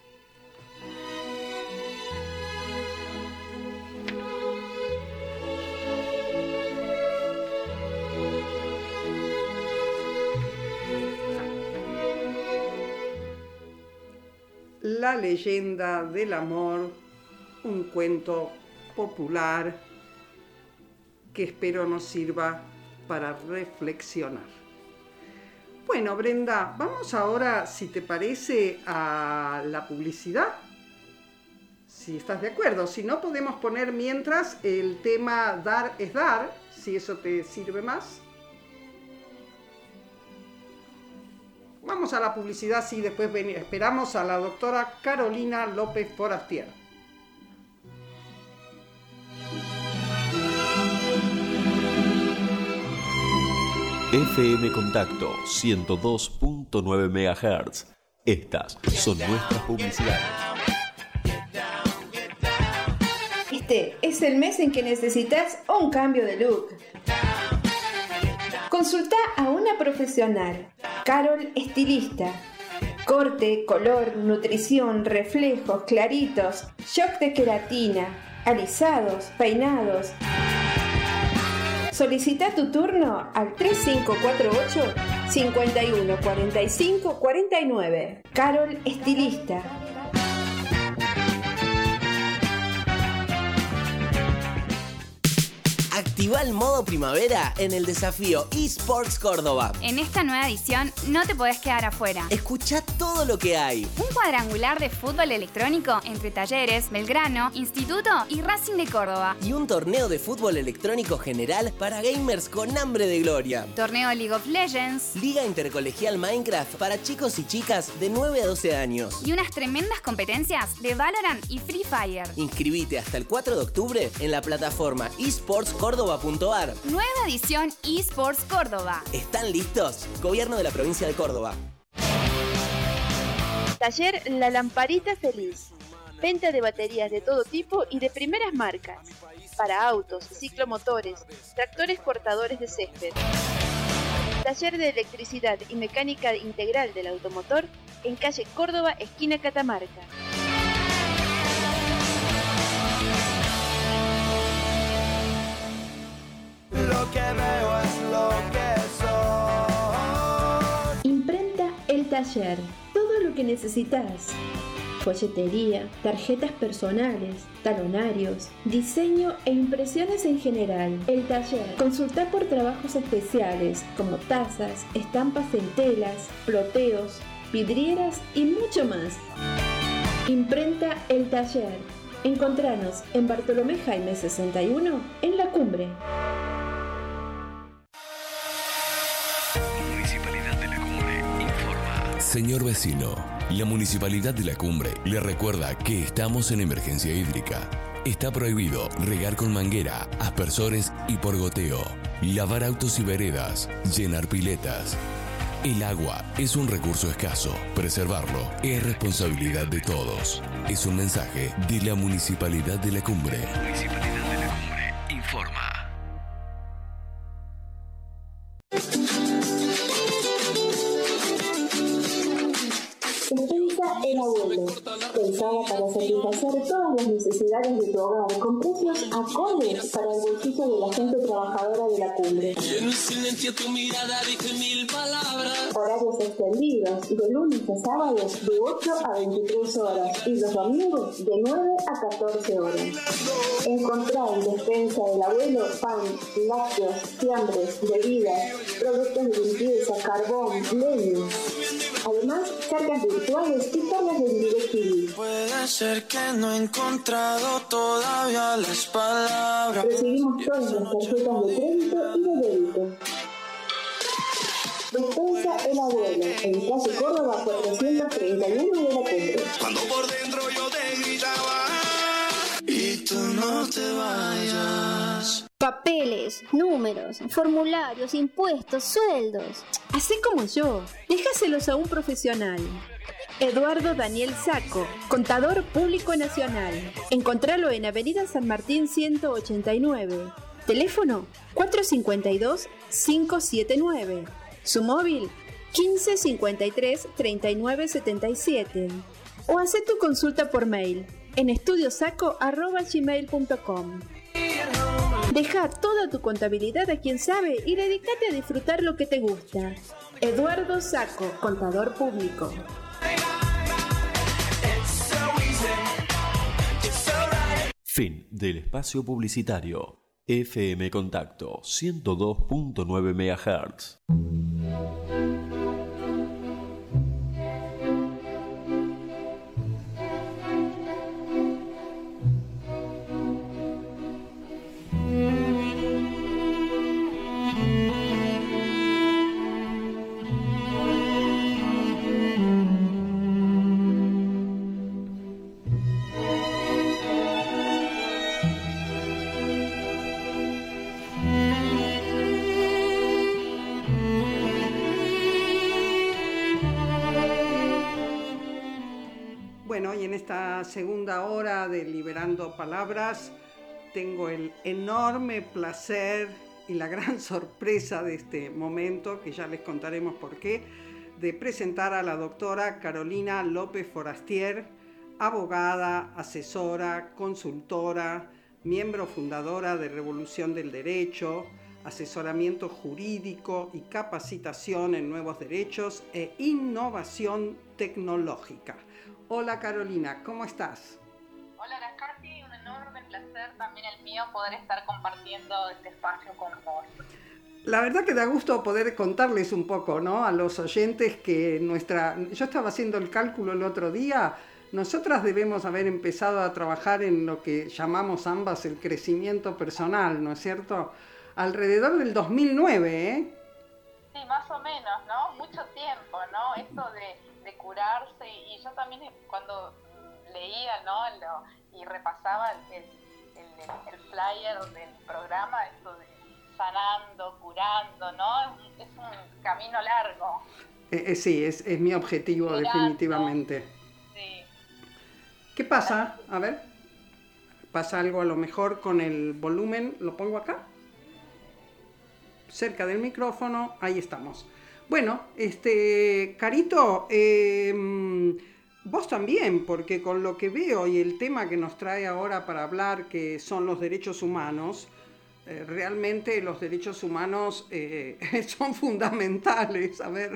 La leyenda del amor, un cuento popular que espero nos sirva para reflexionar. Bueno, Brenda, vamos ahora, si te parece, a la publicidad. Si estás de acuerdo, si no podemos poner mientras el tema Dar es Dar, si eso te sirve más. Vamos a la publicidad, sí, después ven, esperamos a la doctora Carolina López Forastier. F M Contacto ciento dos punto nueve megahertz. Estas son nuestras publicidades. Este es el mes en que necesitas un cambio de look. Consulta a una profesional, Carol Estilista. Corte, color, nutrición, reflejos, claritos, shock de queratina, alisados, peinados. Solicita tu turno al tres cinco cuatro ocho, cinco uno cuatro cinco cuatro nueve. Carol Estilista. Activa el modo primavera en el desafío eSports Córdoba. En esta nueva edición no te podés quedar afuera. Escucha todo lo que hay. Un cuadrangular de fútbol electrónico entre Talleres, Belgrano, Instituto y Racing de Córdoba. Y un torneo de fútbol electrónico general para gamers con hambre de gloria. Torneo League of Legends. Liga Intercolegial Minecraft para chicos y chicas de nueve a doce años. Y unas tremendas competencias de Valorant y Free Fire. Inscribite hasta el cuatro de octubre en la plataforma esports córdoba punto a r. Nueva edición eSports Córdoba. ¿Están listos? Gobierno de la provincia de Córdoba. Taller La Lamparita Feliz. Venta de baterías de todo tipo y de primeras marcas. Para autos, ciclomotores, tractores cortadores de césped. Taller de electricidad y mecánica integral del automotor en calle Córdoba, esquina Catamarca. Lo que veo es lo que soy. Imprenta El Taller. Todo lo que necesitas. folletería, tarjetas personales, talonarios, diseño e impresiones en general. El taller. Consulta por trabajos especiales como tazas, estampas en telas, ploteos, vidrieras y mucho más. Imprenta El Taller. Encontranos en Bartolomé Jaime sesenta y uno en La Cumbre. Municipalidad de La Cumbre informa. Señor vecino, la Municipalidad de La Cumbre le recuerda que estamos en emergencia hídrica. Está prohibido regar con manguera, aspersores y por goteo, lavar autos y veredas, llenar piletas. El agua es un recurso escaso. Preservarlo es responsabilidad de todos. Es un mensaje de la Municipalidad de La Cumbre. Municipalidad de La Cumbre informa. Despensa El Abuelo, pensada para satisfacer todas las necesidades de tu hogar con precios acordes para el bolsillo de la gente trabajadora de La Cumbre. Horarios extendidos de lunes a sábados de ocho a veintitrés horas y los domingos de nueve a catorce horas. Encontrá en Despensa El Abuelo pan, lácteos, fiambres, bebidas, productos de limpieza, carbón, leña. Además, cargas virtuales y cargas de DirecTV. Puede ser que no he encontrado todavía las palabras. Recibimos todas las tarjetas de crédito y de débito. Despensa El Abuelo, en calle Córdoba cuatrocientos treinta y uno de La Cumbre. Cuando por dentro yo te gritaba y tú no te vayas. Papeles, números, formularios, impuestos, sueldos. Así como yo, déjaselos a un profesional. Eduardo Daniel Saco, Contador Público Nacional. Encontralo en Avenida San Martín ciento ochenta y nueve. Teléfono cuatro cinco dos, cinco siete nueve. Su móvil quince cincuenta y tres, treinta y nueve setenta y siete. O haz tu consulta por mail en estudiosaco arroba gmail punto com. Deja toda tu contabilidad a quien sabe y dedícate a disfrutar lo que te gusta. Eduardo Saco, Contador Público. Fin del espacio publicitario. F M Contacto ciento dos punto nueve megahertz. Bueno, y en esta segunda hora de Liberando Palabras tengo el enorme placer y la gran sorpresa de este momento, que ya les contaremos por qué, de presentar a la doctora Carolina López Forastier, abogada, asesora, consultora, miembro fundadora de Revolución del Derecho, asesoramiento jurídico y capacitación en nuevos derechos e innovación tecnológica. Hola Carolina, ¿cómo estás? Hola Aracati, un enorme placer también el mío poder estar compartiendo este espacio con vos. La verdad que da gusto poder contarles un poco, ¿no?, a los oyentes que nuestra... Yo estaba haciendo el cálculo el otro día, nosotras debemos haber empezado a trabajar en lo que llamamos ambas el crecimiento personal, ¿no es cierto?, alrededor del dos mil nueve, ¿eh? Sí, más o menos, ¿no? Mucho tiempo, ¿no? Esto de... de curarse, y yo también cuando leía, ¿no?, lo, y repasaba el, el, el, el flyer del programa, esto de sanando, curando, ¿no? Es un camino largo. Eh, eh, sí, es, es mi objetivo, curando, definitivamente. Sí. ¿Qué pasa? A ver, pasa algo a lo mejor con el volumen, lo pongo acá, cerca del micrófono, ahí estamos. Bueno, este, Carito, eh, vos también, porque con lo que veo y el tema que nos trae ahora para hablar, que son los derechos humanos, eh, realmente los derechos humanos eh, son fundamentales. A ver,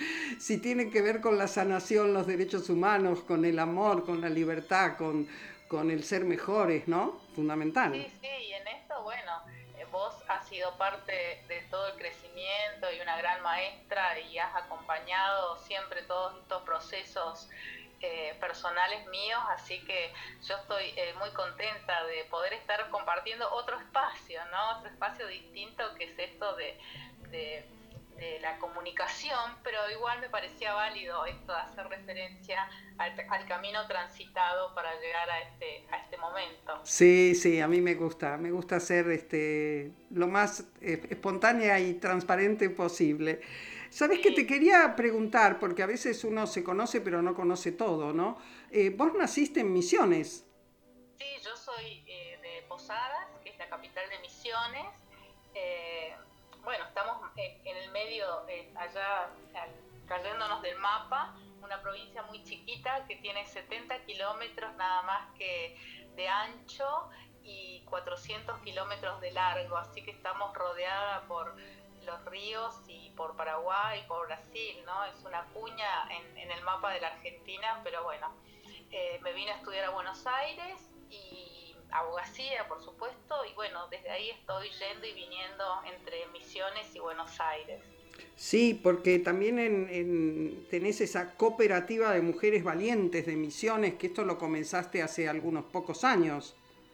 si tienen que ver con la sanación, los derechos humanos, con el amor, con la libertad, con, con el ser mejores, ¿no? Fundamental. Sí, sí, y en esto, bueno, eh, vos has sido parte de todo el crecimiento y una gran maestra y has acompañado siempre todos estos procesos Eh, personales míos, así que yo estoy eh, muy contenta de poder estar compartiendo otro espacio, ¿no? Otro espacio distinto que es esto de, de, de la comunicación, pero igual me parecía válido esto de hacer referencia al, al camino transitado para llegar a este, a este momento. Sí, sí, a mí me gusta, me gusta ser este, lo más eh, espontánea y transparente posible. ¿Sabes que te quería preguntar? Porque a veces uno se conoce pero no conoce todo, ¿no? Eh, vos naciste en Misiones. Sí, yo soy eh, de Posadas, que es la capital de Misiones. Eh, bueno, estamos en, en el medio, eh, allá al, cayéndonos del mapa, una provincia muy chiquita que tiene setenta kilómetros nada más que de ancho y cuatrocientos kilómetros de largo, así que estamos rodeada por los ríos y por Paraguay y por Brasil, ¿no? Es una cuña en, en el mapa de la Argentina, pero bueno, eh, me vine a estudiar a Buenos Aires y abogacía, por supuesto, y bueno, desde ahí estoy yendo y viniendo entre Misiones y Buenos Aires. Sí, porque también en, en, tenés esa cooperativa de mujeres valientes de Misiones, que esto lo comenzaste hace algunos pocos años.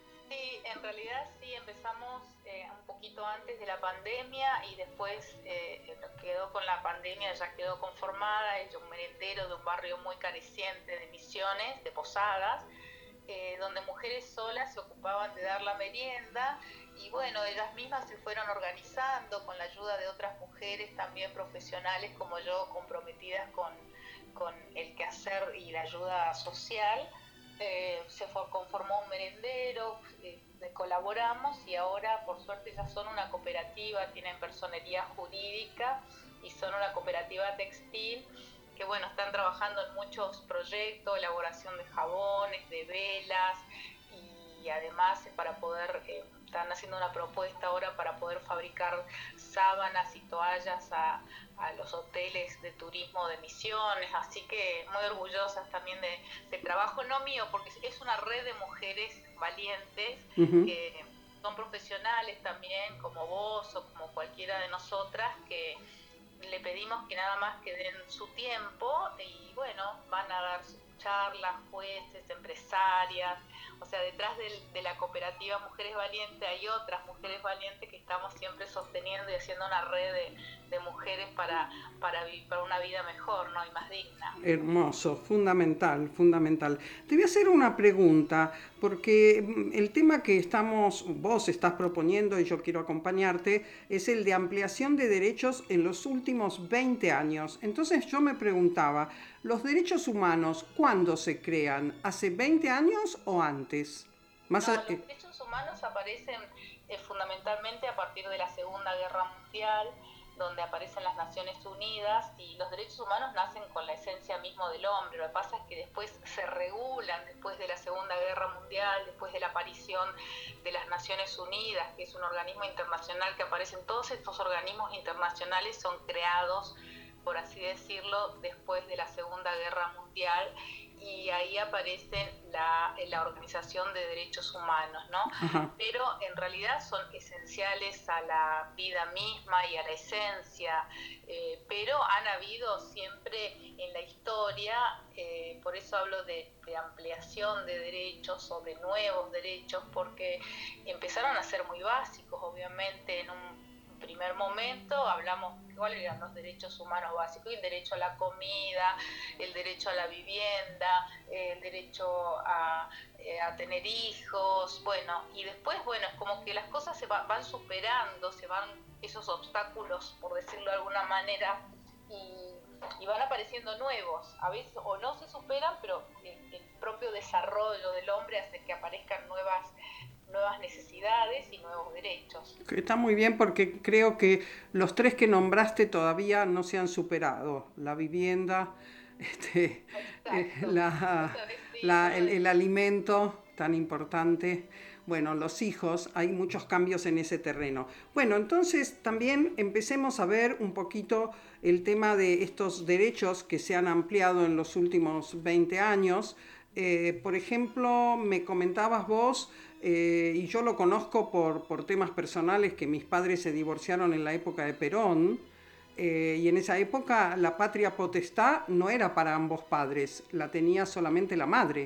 Sí, en realidad sí, empezamos eh, un poquito antes de la pandemia y después eh, quedó con la pandemia, ya quedó conformada, hecho un merendero de un barrio muy careciente de Misiones, de Posadas, eh, donde mujeres solas se ocupaban de dar la merienda y bueno, ellas mismas se fueron organizando con la ayuda de otras mujeres también profesionales como yo, comprometidas con, con el quehacer y la ayuda social. Eh, se for, conformó un merendero, eh, colaboramos y ahora por suerte ya son una cooperativa, tienen personería jurídica y son una cooperativa textil que bueno, están trabajando en muchos proyectos, elaboración de jabones, de velas y además para poder, eh, están haciendo una propuesta ahora para poder fabricar sábanas y toallas a, a los hoteles de turismo de Misiones, así que muy orgullosas también de, del trabajo, no mío, porque es una red de mujeres valientes uh-huh. que son profesionales también, como vos o como cualquiera de nosotras, que le pedimos que nada más que den su tiempo y bueno, van a dar charlas, jueces, empresarias, o sea, detrás de, de la cooperativa Mujeres Valientes hay otras mujeres valientes que estamos siempre sosteniendo y haciendo una red de, de mujeres para, para, para una vida mejor, ¿no? Y más digna. Hermoso, fundamental, fundamental. Te voy a hacer una pregunta, porque el tema que estamos, vos estás proponiendo y yo quiero acompañarte, es el de ampliación de derechos en los últimos veinte años. Entonces yo me preguntaba, ¿los derechos humanos cuándo se crean? ¿Hace veinte años o antes? Más no, a... Los derechos humanos aparecen eh, fundamentalmente a partir de la Segunda Guerra Mundial, donde aparecen las Naciones Unidas, y los derechos humanos nacen con la esencia mismo del hombre. Lo que pasa es que después se regulan, después de la Segunda Guerra Mundial, después de la aparición de las Naciones Unidas, que es un organismo internacional que aparecen. Todos estos organismos internacionales son creados, por así decirlo, después de la Segunda Guerra Mundial, y ahí aparece la, la Organización de Derechos Humanos, ¿no? Ajá. Pero en realidad son esenciales a la vida misma y a la esencia, eh, pero han habido siempre en la historia, eh, por eso hablo de, de ampliación de derechos o de nuevos derechos, porque empezaron a ser muy básicos, obviamente, en un primer momento hablamos cuáles eran los derechos humanos básicos, el derecho a la comida, el derecho a la vivienda, el derecho a, a tener hijos, bueno, y después, bueno, es como que las cosas se va, van superando, se van esos obstáculos, por decirlo de alguna manera, y, y van apareciendo nuevos, a veces o no se superan, pero el, el propio desarrollo del hombre hace que aparezcan nuevas nuevas necesidades y nuevos derechos. Está muy bien porque creo que los tres que nombraste todavía no se han superado. La vivienda, este, eh, la, la, el, el alimento tan importante. bueno, los hijos, hay muchos cambios en ese terreno. Bueno, entonces también empecemos a ver un poquito el tema de estos derechos que se han ampliado en los últimos veinte años. Eh, por ejemplo, me comentabas vos, eh, y yo lo conozco por, por temas personales, que mis padres se divorciaron en la época de Perón, eh, y en esa época la patria potestad no era para ambos padres, la tenía solamente la madre.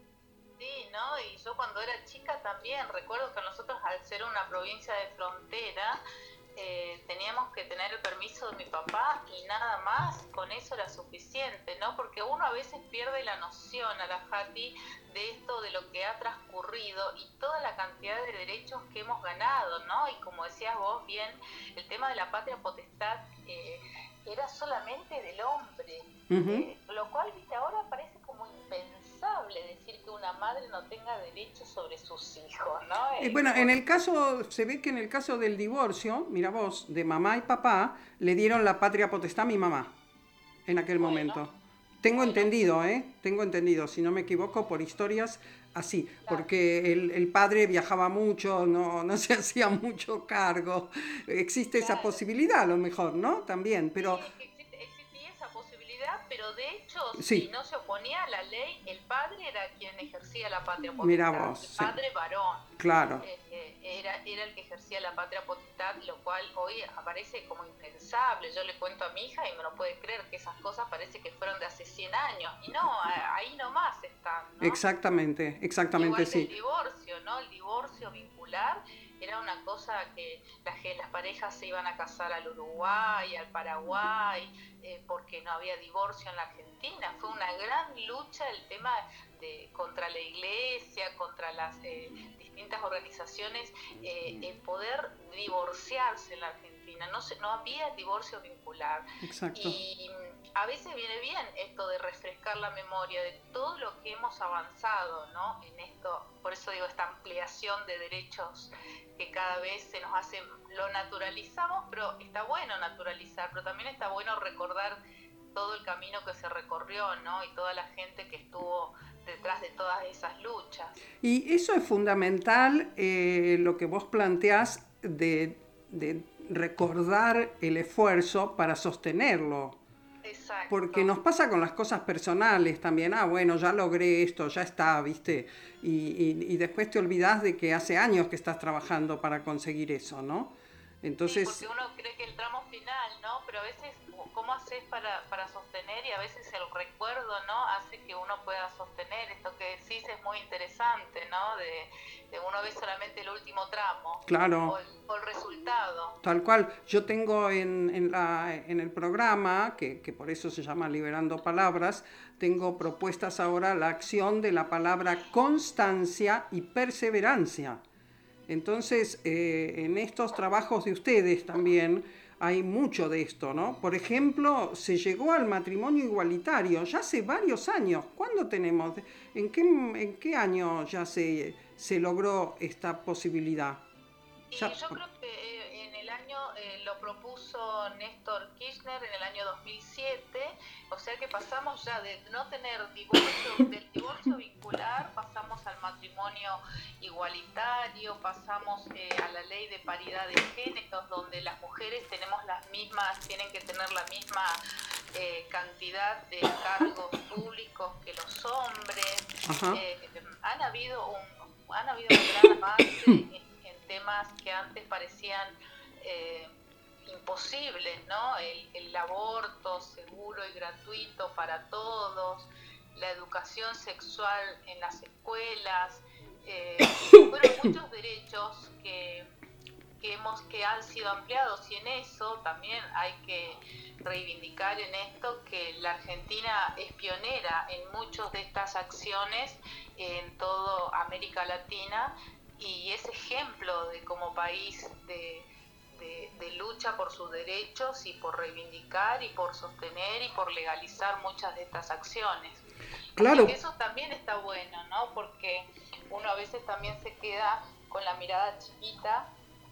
Sí, ¿no? Y yo cuando era chica también, recuerdo que nosotros, al ser una provincia de frontera, Eh, teníamos que tener el permiso de mi papá y nada más, con eso era suficiente, ¿no? Porque uno a veces pierde la noción, Arajati, de esto, de lo que ha transcurrido y toda la cantidad de derechos que hemos ganado, ¿no? Y como decías vos bien, el tema de la patria potestad eh, era solamente del hombre, uh-huh. eh, lo cual, viste, ahora parece como impensable decir que una madre no tenga derechos sobre sus hijos, ¿no? Eh, bueno, en el caso, se ve que en el caso del divorcio, mira vos, de mamá y papá, le dieron la patria potestad a mi mamá, en aquel bueno, momento. Tengo bueno. entendido, ¿eh? Tengo entendido, si no me equivoco, por historias así, claro. porque el, el padre viajaba mucho, no, no se hacía mucho cargo. Existe claro. esa posibilidad, a lo mejor, ¿no? También, pero... Sí, existe, existía esa posibilidad, pero de hecho, sí. si no se oponía a la ley, el padre era quien ejercía la patria potestad. Mirá vos, el padre sí. varón. Claro. Eh, eh, era, era el que ejercía la patria potestad, lo cual hoy aparece como impensable. Yo le cuento a mi hija y me lo puede creer que esas cosas parece que fueron de hace cien años. Y no, ahí nomás están, ¿no? Exactamente, exactamente, igual sí. El divorcio, ¿no? El divorcio vincular era una cosa que las, las parejas se iban a casar al Uruguay, al Paraguay, eh, porque no había divorcio en la Argentina. Fue una gran lucha el tema de contra la iglesia, contra las eh, distintas organizaciones, eh, el poder divorciarse en la Argentina. No, se, no había divorcio vincular. Exacto. Y a veces viene bien esto de refrescar la memoria de todo lo que hemos avanzado, ¿no? En esto, por eso digo, esta ampliación de derechos que cada vez se nos hace, lo naturalizamos, pero está bueno naturalizar, pero también está bueno recordar todo el camino que se recorrió, ¿no? Y toda la gente que estuvo detrás de todas esas luchas. Y eso es fundamental, eh, lo que vos planteás de, de recordar el esfuerzo para sostenerlo. Exacto. Porque nos pasa con las cosas personales también, ah, bueno, ya logré esto, ya está, ¿viste? Y, y, y después te olvidás de que hace años que estás trabajando para conseguir eso, ¿no? Entonces... Sí, porque uno cree que el tramo final, ¿no? Pero a veces, ¿cómo haces para, para sostener? Y a veces el recuerdo, ¿no? Hace que uno pueda sostener. Esto que decís es muy interesante, ¿no? De, de uno ve solamente el último tramo. Claro. O el, o el resultado. Tal cual. Yo tengo en, en, la, en el programa, que, que por eso se llama Liberando Palabras, tengo propuestas ahora la acción de la palabra constancia y perseverancia. Entonces, eh, en estos trabajos de ustedes también hay mucho de esto, ¿no? Por ejemplo, se llegó al matrimonio igualitario ya hace varios años. ¿Cuándo tenemos? ¿En qué, en qué año ya se, se logró esta posibilidad? Y ya... yo creo que eh, en el año, eh, lo propuso Néstor Kirchner en el año dos mil siete, o sea que pasamos ya de no tener divorcio, del divorcio vincular, pasamos al matrimonio igualitario, pasamos eh, a la ley de paridad de géneros, donde las mujeres tenemos las mismas, tienen que tener la misma eh, cantidad de cargos públicos que los hombres. Eh, han habido un, han habido un gran avance en, en temas que antes parecían eh, imposibles, ¿no? El, el aborto seguro y gratuito para todos, la educación sexual en las escuelas, eh, fueron muchos derechos que, que, hemos, que han sido ampliados, y en eso también hay que reivindicar en esto que la Argentina es pionera en muchas de estas acciones en toda América Latina, y es ejemplo de como país de De, de lucha por sus derechos y por reivindicar y por sostener y por legalizar muchas de estas acciones. Claro. Así que eso también está bueno, ¿no? Porque uno a veces también se queda con la mirada chiquita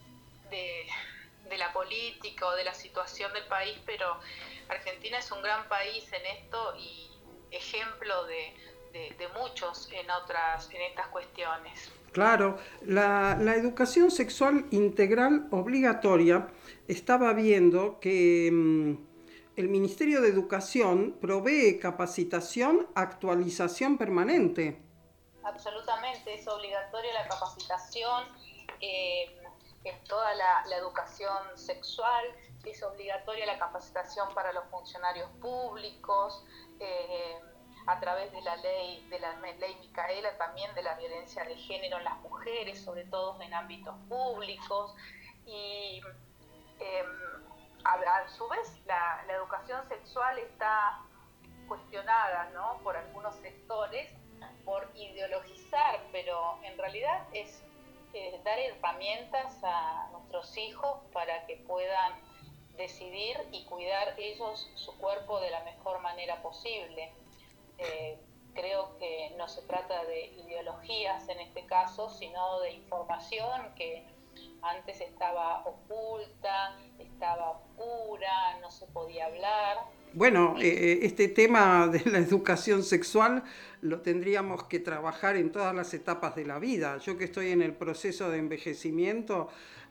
de, de la política o de la situación del país, pero Argentina es un gran país en esto y ejemplo de, de, de muchos en otras, en estas cuestiones. Claro, la, la educación sexual integral obligatoria, estaba viendo que mmm, el Ministerio de Educación provee capacitación, actualización permanente. Absolutamente, es obligatoria la capacitación eh, en toda la, la educación sexual, es obligatoria la capacitación para los funcionarios públicos, eh, a través de la ley de la ley Micaela, también de la violencia de género en las mujeres, sobre todo en ámbitos públicos, y eh, a, a su vez la, la educación sexual está cuestionada, ¿no?, por algunos sectores por ideologizar, pero en realidad es eh, dar herramientas a nuestros hijos para que puedan decidir y cuidar ellos su cuerpo de la mejor manera posible. Eh, creo que no se trata de ideologías en este caso, sino de información que antes estaba oculta, estaba oscura, no se podía hablar. Bueno, eh, este tema de la educación sexual lo tendríamos que trabajar en todas las etapas de la vida. Yo que estoy en el proceso de envejecimiento,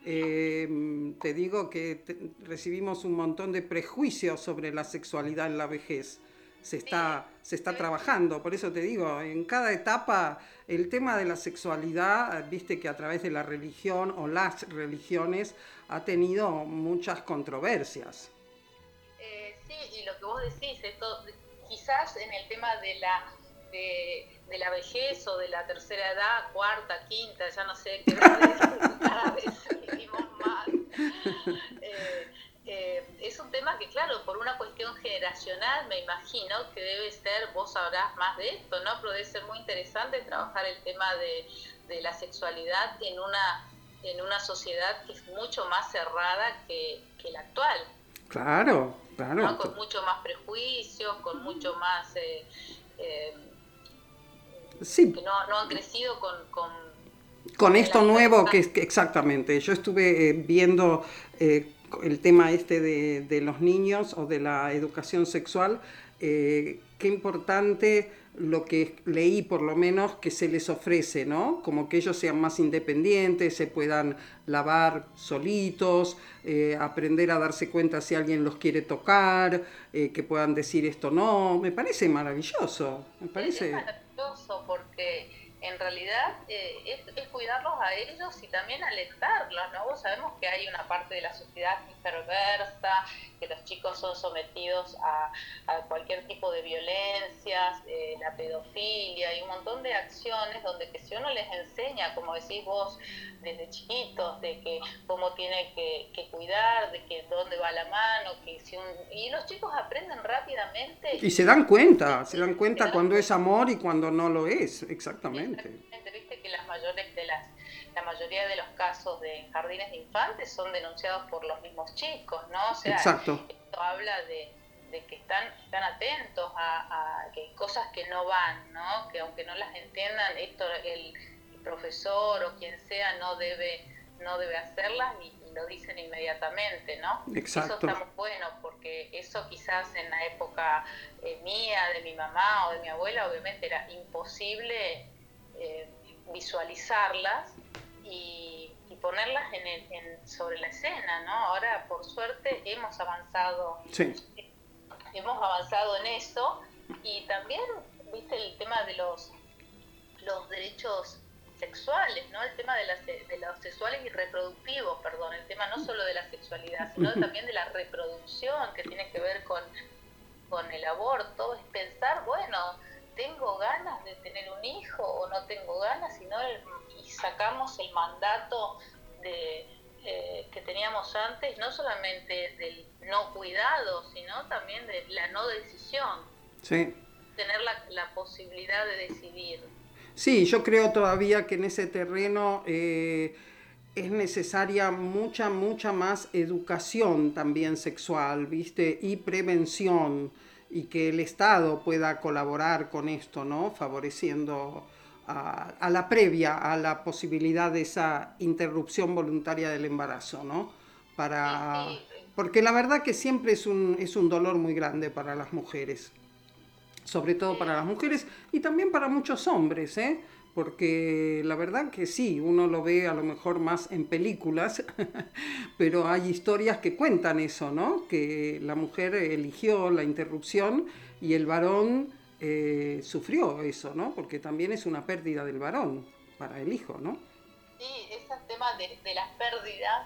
eh, te digo que te, recibimos un montón de prejuicios sobre la sexualidad en la vejez. Se está, se está trabajando, por eso te digo, en cada etapa el tema de la sexualidad, viste que a través de la religión o las religiones ha tenido muchas controversias. Eh, sí, y lo que vos decís, esto, quizás en el tema de la, de, de la vejez o de la tercera edad, cuarta, quinta, ya no sé qué edad es, cada vez vivimos más. Eh, Eh, es un tema que, claro, por una cuestión generacional, me imagino que debe ser, vos sabrás más de esto, ¿no? Pero debe ser muy interesante trabajar el tema de, de la sexualidad en una, en una sociedad que es mucho más cerrada que, que la actual. Claro, claro. ¿No? Con mucho más prejuicios, con mucho más... Eh, eh, sí. Que no, no han crecido con... con Con esto nuevo, que es que exactamente. Yo estuve eh, viendo... Eh, el tema este de, de los niños o de la educación sexual, eh, qué importante lo que leí por lo menos que se les ofrece, ¿no? Como que ellos sean más independientes, se puedan lavar solitos, eh, aprender a darse cuenta si alguien los quiere tocar, eh, que puedan decir esto no. Me parece maravilloso, me parece... Es maravilloso porque... En realidad eh, es, es cuidarlos a ellos y también alentarlos, ¿no? Vos sabemos que hay una parte de la sociedad perversa, que los chicos son sometidos a, a cualquier tipo de violencias, eh, la pedofilia y un montón de acciones donde que si uno les enseña, como decís vos, desde chiquitos, de que cómo tiene que, que cuidar, de que dónde va la mano, que si un, y los chicos aprenden rápidamente. Y se dan cuenta, se dan cuenta cuando es amor y cuando no lo es, exactamente. Viste que las mayores de las, la mayoría de los casos de jardines de infantes son denunciados por los mismos chicos, ¿no? O sea, exacto. Esto habla de, de que están, están atentos a, a que hay cosas que no van, ¿no? Que aunque no las entiendan, esto el, el profesor o quien sea no debe, no debe hacerlas y, y lo dicen inmediatamente, ¿no? Exacto. Eso está muy bueno porque eso quizás en la época eh, mía, de mi mamá o de mi abuela, obviamente era imposible eh, visualizarlas y, y ponerlas en el, en, sobre la escena, ¿no? Ahora, por suerte, hemos avanzado, sí. hemos avanzado en eso y también, viste, el tema de los, los derechos sexuales, ¿no? El tema de, las, de los sexuales y reproductivos, perdón, el tema no solo de la sexualidad, sino también de la reproducción, que tiene que ver con, con el aborto, es pensar, bueno, ¿tengo ganas de tener un hijo o no tengo ganas? Sino el, y sacamos el mandato de, eh, que teníamos antes, no solamente del no cuidado, sino también de la no decisión. Sí. Tener la, la posibilidad de decidir. Sí, yo creo todavía que en ese terreno eh, es necesaria mucha, mucha más educación también sexual, ¿viste? Y prevención. Y que el Estado pueda colaborar con esto, ¿no? Favoreciendo a, a la previa, a la posibilidad de esa interrupción voluntaria del embarazo, ¿no? Para, porque la verdad que siempre es un, es un dolor muy grande para las mujeres, sobre todo para las mujeres y también para muchos hombres, ¿eh? porque la verdad que sí, uno lo ve a lo mejor más en películas, pero hay historias que cuentan eso, ¿no? Que la mujer eligió la interrupción y el varón eh, sufrió eso, ¿no? Porque también es una pérdida del varón para el hijo, ¿no? Sí, ese tema de, de las pérdidas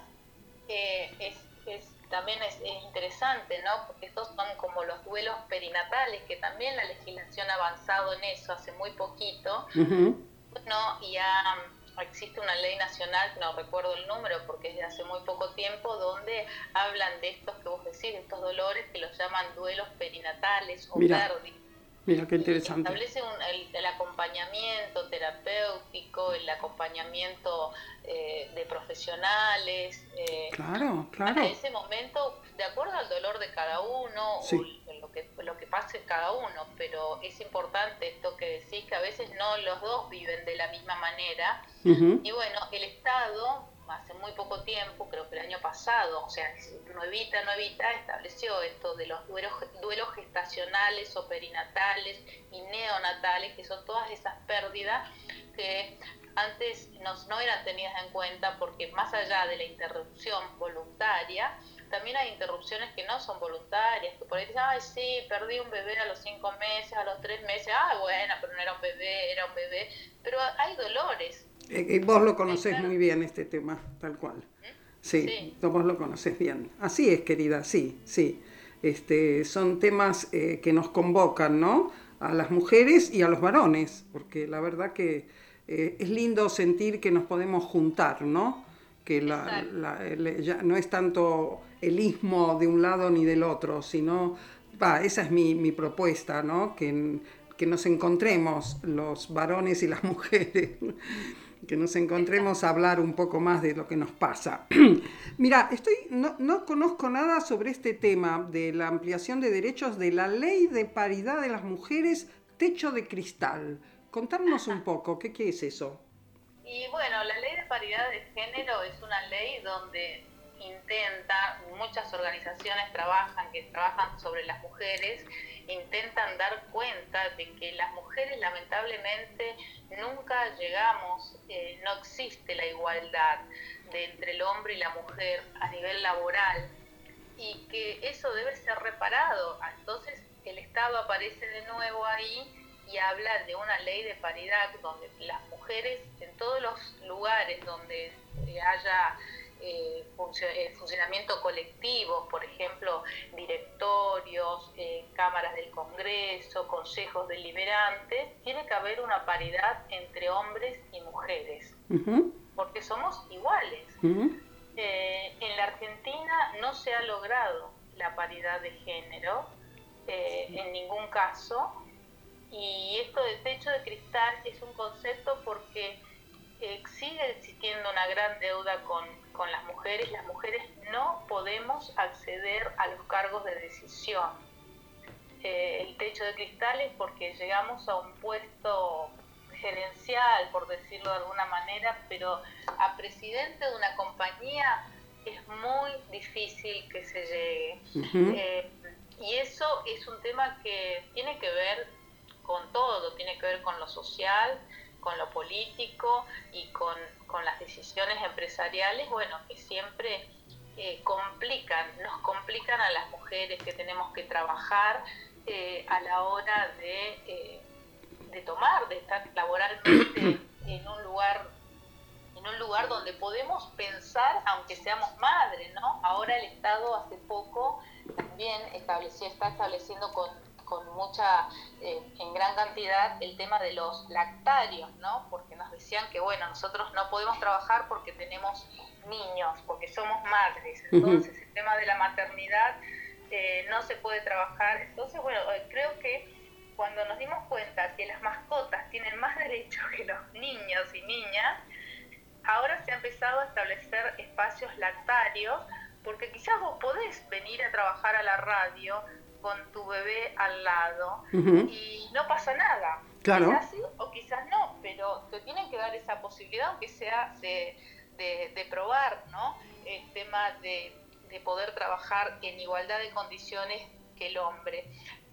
eh, es, es, también es, es interesante, ¿no? Porque estos son como los duelos perinatales, que también la legislación ha avanzado en eso hace muy poquito. Uh-huh. No, y ya existe una ley nacional, no recuerdo el número porque es de hace muy poco tiempo, donde hablan de estos que vos decís, de estos dolores que los llaman duelos perinatales o Mira, pérdidas. Mira qué interesante. Establece un, el, el acompañamiento terapéutico, el acompañamiento eh, de profesionales. Eh, claro, claro. Para ese momento, de acuerdo al dolor de cada uno, sí. o lo que, lo que pase cada uno, pero es importante esto que decís, que a veces no los dos viven de la misma manera. Uh-huh. Y bueno, el Estado, hace muy poco tiempo, creo que el año pasado, o sea, Nuevita, Nuevita estableció esto de los duelos, duelos gestacionales o perinatales y neonatales, que son todas esas pérdidas que antes no, no eran tenidas en cuenta, porque más allá de la interrupción voluntaria, también hay interrupciones que no son voluntarias, que por ahí dicen, ay sí, perdí un bebé a los cinco meses, a los tres meses, ah bueno, pero no era un bebé, era un bebé, pero hay dolores. Eh, vos lo conocés muy bien este tema, tal cual. Sí, sí. Vos lo conocés bien. Así es, querida, sí, sí. Este, son temas eh, que nos convocan, ¿no? A las mujeres y a los varones, porque la verdad que eh, es lindo sentir que nos podemos juntar, ¿no? Que la, la, el, ya no es tanto el ismo de un lado ni del otro, sino, va, esa es mi, mi propuesta, ¿no? Que, que nos encontremos los varones y las mujeres, que nos encontremos a hablar un poco más de lo que nos pasa. Mira, estoy, no, no conozco nada sobre este tema de la ampliación de derechos de la Ley de Paridad de las Mujeres, Techo de Cristal. Contarnos un poco, ¿qué, qué es eso? Y bueno, la Ley de Paridad de Género es una ley donde intenta, muchas organizaciones trabajan, que trabajan sobre las mujeres, intentan dar cuenta de que las mujeres lamentablemente nunca llegamos, eh, no existe la igualdad de entre el hombre y la mujer a nivel laboral, y que eso debe ser reparado. Entonces el Estado aparece de nuevo ahí y habla de una ley de paridad donde las mujeres en todos los lugares donde haya eh, funcio- eh, funcionamiento colectivo, por ejemplo, directorios, eh, cámaras del Congreso, consejos deliberantes, tiene que haber una paridad entre hombres y mujeres, uh-huh. porque somos iguales. Uh-huh. Eh, en la Argentina no se ha logrado la paridad de género eh, en ningún caso. Y esto de techo de cristal es un concepto porque eh, sigue existiendo una gran deuda con, con las mujeres. Las mujeres no podemos acceder a los cargos de decisión. Eh, el techo de cristal es porque llegamos a un puesto gerencial, por decirlo de alguna manera, pero a presidente de una compañía es muy difícil que se llegue. Uh-huh. Eh, y eso es un tema que tiene que ver con todo, tiene que ver con lo social, con lo político y con, con las decisiones empresariales, bueno, que siempre eh, complican, nos complican a las mujeres que tenemos que trabajar eh, a la hora de, eh, de tomar, de estar laboralmente en un lugar, en un lugar donde podemos pensar, aunque seamos madres, ¿no? Ahora el Estado hace poco también estableció, está estableciendo con con mucha, eh, en gran cantidad, el tema de los lactarios, ¿no? Porque nos decían que, bueno, nosotros no podemos trabajar porque tenemos niños, porque somos madres. Entonces, uh-huh. el tema de la maternidad eh, no se puede trabajar. Entonces, bueno, creo que cuando nos dimos cuenta que las mascotas tienen más derechos que los niños y niñas, ahora se ha empezado a establecer espacios lactarios, porque quizás vos podés venir a trabajar a la radio con tu bebé al lado, uh-huh. y no pasa nada. Claro. Quizás sí o quizás no, pero te tienen que dar esa posibilidad, aunque sea de, de, de probar, ¿no? El tema de, de poder trabajar en igualdad de condiciones que el hombre.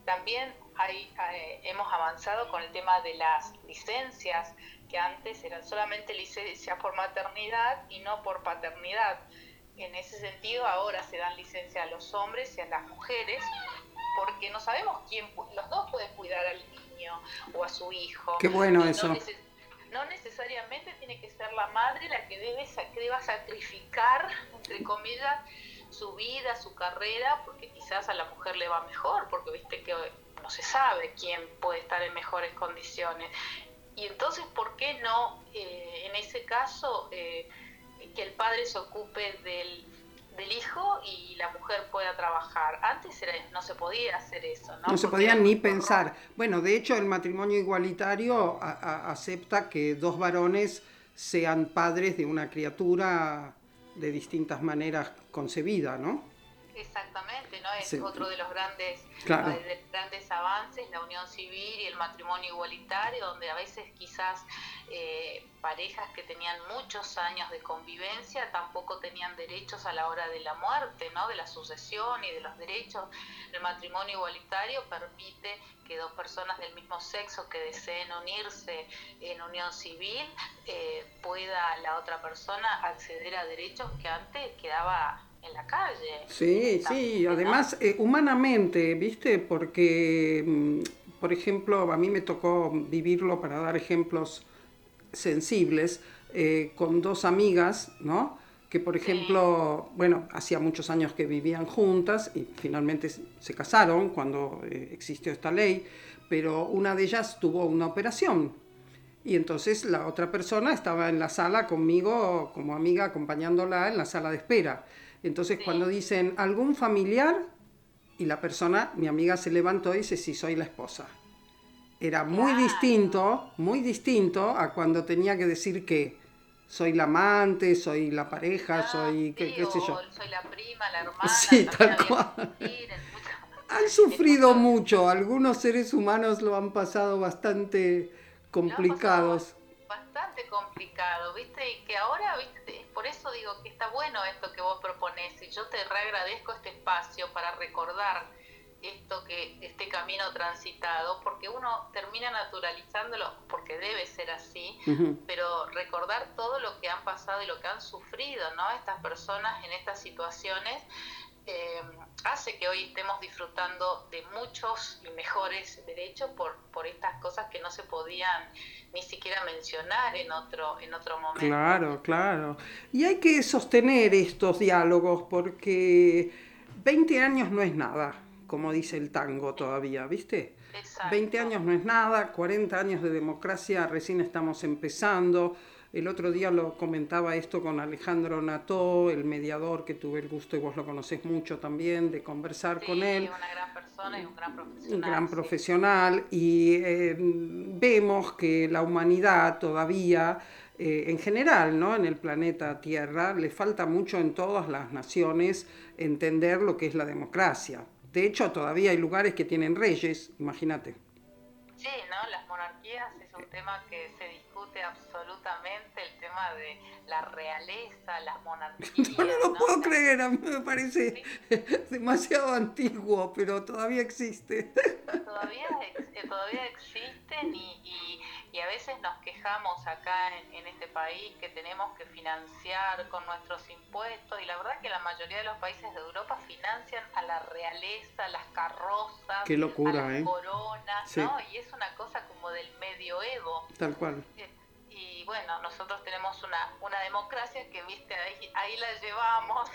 también hay, eh, hemos avanzado con el tema de las licencias, que antes eran solamente licencias por maternidad y no por paternidad. En ese sentido, ahora se dan licencia a los hombres y a las mujeres, porque no sabemos quién, los dos pueden cuidar al niño o a su hijo. Qué bueno no eso. Neces- no necesariamente tiene que ser la madre la que debe, que deba sacrificar, entre comillas, su vida, su carrera, porque quizás a la mujer le va mejor, porque viste que no se sabe quién puede estar en mejores condiciones. Y entonces, ¿por qué no, eh, en ese caso, eh, que el padre se ocupe del, del hijo y la mujer pueda trabajar? Antes era, no se podía hacer eso, ¿no? No se Porque podía era ni muy pensar. horror. Bueno, de hecho, el matrimonio igualitario a- a- acepta que dos varones sean padres de una criatura de distintas maneras concebida, ¿no? Exactamente, ¿no? Es Sí. otro de los grandes, Claro. eh, de los grandes avances, la unión civil y el matrimonio igualitario, donde a veces quizás eh, parejas que tenían muchos años de convivencia tampoco tenían derechos a la hora de la muerte, ¿no? De la sucesión y de los derechos. El matrimonio igualitario permite que dos personas del mismo sexo que deseen unirse en unión civil, eh, pueda la otra persona acceder a derechos que antes quedaba en la calle. Sí, sí, además eh, humanamente, ¿viste? Porque, mm, por ejemplo, a mí me tocó vivirlo, para dar ejemplos sensibles, eh, con dos amigas, ¿no? Que, por ejemplo, bueno, hacía muchos años que vivían juntas y finalmente se casaron cuando eh, existió esta ley, pero una de ellas tuvo una operación. Y entonces la otra persona estaba en la sala conmigo como amiga, acompañándola en la sala de espera. Entonces sí. Cuando dicen algún familiar, y la persona, mi amiga se levantó y dice, sí, soy la esposa. Era muy claro. distinto, muy distinto a cuando tenía que decir que soy la amante, soy la pareja, ah, soy sí, qué, qué sé yo. Soy la prima, la hermana. Sí, tal cual. Han sufrido mucho, algunos seres humanos lo han pasado bastante complicados. Bastante complicado, ¿viste? Y que ahora, ¿viste? Por eso digo que está bueno esto que vos proponés, y yo te reagradezco este espacio para recordar esto, que este camino transitado, porque uno termina naturalizándolo, porque debe ser así, uh-huh. pero recordar todo lo que han pasado y lo que han sufrido, ¿no? Estas personas en estas situaciones, eh, hace que hoy estemos disfrutando de muchos y mejores derechos por, por estas cosas que no se podían ni siquiera mencionar en otro, en otro momento. Claro, claro. Y hay que sostener estos diálogos porque veinte años no es nada, como dice el tango todavía, ¿viste? Exacto. veinte años no es nada, cuarenta años de democracia recién estamos empezando. El otro día lo comentaba esto con Alejandro Nató, el mediador que tuve el gusto, y vos lo conocés mucho también, de conversar sí, con él. Una gran persona y un gran profesional. Un gran sí. profesional, y eh, vemos que la humanidad todavía, eh, en general, ¿no? En el planeta Tierra, le falta mucho en todas las naciones entender lo que es la democracia. De hecho, todavía hay lugares que tienen reyes, imagínate. Sí, ¿no? Las monarquías es un tema que se discute absolutamente, el tema de la realeza, las monarquías. No, no lo ¿no? puedo creer, a mí me parece sí. demasiado antiguo, pero todavía existe. Todavía, ex, todavía existen y, y, y a veces nos quejamos acá en, en este país que tenemos que financiar con nuestros impuestos, y la verdad que la mayoría de los países de Europa financian a la realeza, las carrozas, Qué locura, a las ¿eh? coronas, sí. ¿no? Y es una cosa como del medioevo. Tal cual. Y bueno, nosotros tenemos una, una democracia que, viste, ahí, ahí la llevamos,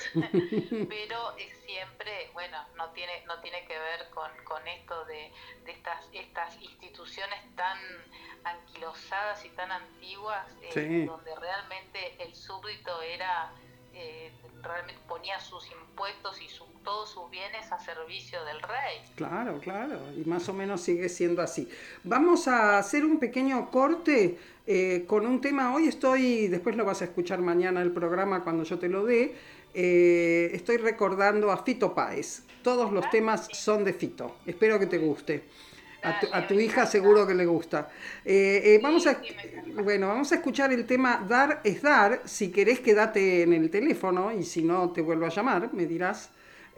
pero es siempre, bueno, no tiene no tiene que ver con, con esto de, de estas estas instituciones tan anquilosadas y tan antiguas, eh, sí. donde realmente el súbdito era... Eh, realmente ponía sus impuestos y su, todos sus bienes a servicio del rey. Claro, claro, y más o menos sigue siendo así. Vamos a hacer un pequeño corte eh, con un tema. Hoy estoy, después lo vas a escuchar mañana el programa cuando yo te lo dé, eh, estoy recordando a Fito Páez. Todos los ah, temas sí. son de Fito, espero que te guste. A tu, a tu hija seguro que le gusta. Eh, eh, vamos a, bueno, vamos a escuchar el tema Dar es Dar. Si querés, quédate en el teléfono, y si no, te vuelvo a llamar, me dirás.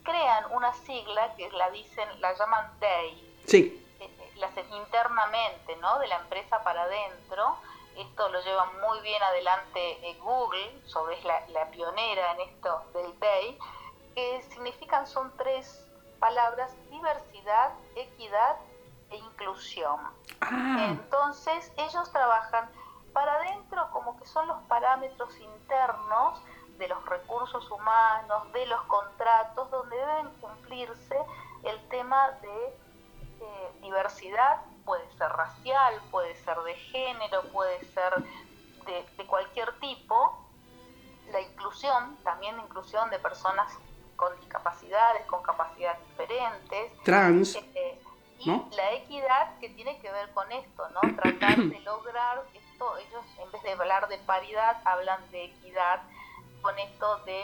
crean una sigla que la dicen, la llaman D E I. Sí. Eh, la hacen internamente, ¿no? De la empresa para adentro. Esto lo lleva muy bien adelante eh, Google, sobre es la, la pionera en esto del D E I, que significan, son tres palabras: diversidad, equidad e inclusión. Ah. Entonces ellos trabajan para adentro como que son los parámetros internos de los recursos humanos, de los contratos, donde deben cumplirse el tema de eh, diversidad. Puede ser racial, puede ser de género, puede ser de, de cualquier tipo. La inclusión, también la inclusión de personas con discapacidades, con capacidades diferentes. Trans. Eh, y ¿no? La equidad, que tiene que ver con esto, ¿no? Tratar de lograr esto. Ellos, en vez de hablar de paridad, hablan de equidad, con esto de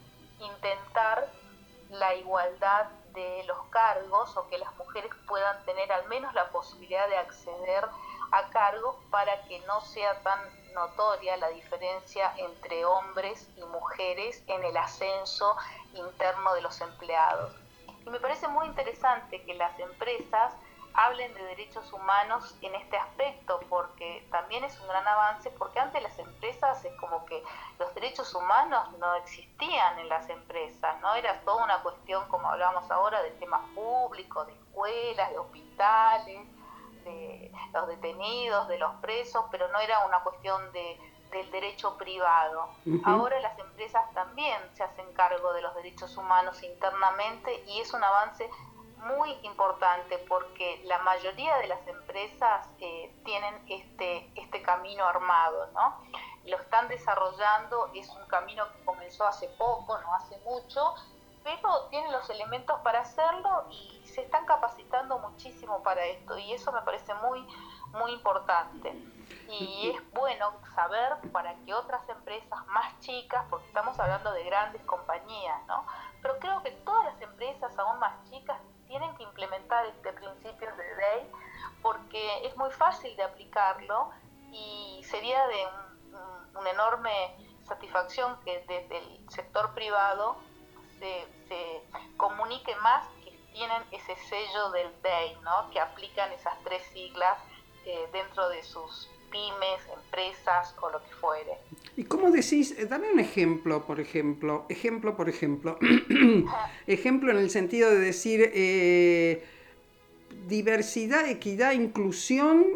intentar la igualdad de los cargos, o que las mujeres puedan tener al menos la posibilidad de acceder a cargos, para que no sea tan notoria la diferencia entre hombres y mujeres en el ascenso interno de los empleados. Y me parece muy interesante que las empresas hablen de derechos humanos en este aspecto, porque también es un gran avance, porque antes las empresas es como que los derechos humanos no existían en las empresas, ¿no? Era toda una cuestión, como hablábamos ahora, de temas públicos, de escuelas, de hospitales, de los detenidos, de los presos, pero no era una cuestión de, del derecho privado. Uh-huh. Ahora las empresas también se hacen cargo de los derechos humanos internamente, y es un avance muy importante, porque la mayoría de las empresas eh, tienen este, este camino armado, ¿no? Lo están desarrollando, es un camino que comenzó hace poco, no hace mucho, pero tienen los elementos para hacerlo y se están capacitando muchísimo para esto, y eso me parece muy, muy importante. Y es bueno saber para que otras empresas más chicas, porque estamos hablando de grandes compañías, ¿no? Pero creo que todas las empresas aún más chicas tienen que implementar este principio de D E I, porque es muy fácil de aplicarlo, y sería de un, un, una enorme satisfacción que desde el sector privado se, se comunique más que tienen ese sello del D E I, ¿no? Que aplican esas tres siglas eh, dentro de sus pymes, empresas o lo que fuere. ¿Y cómo decís? Dame un ejemplo, por ejemplo. Ejemplo, por ejemplo. Ejemplo en el sentido de decir eh, diversidad, equidad, inclusión.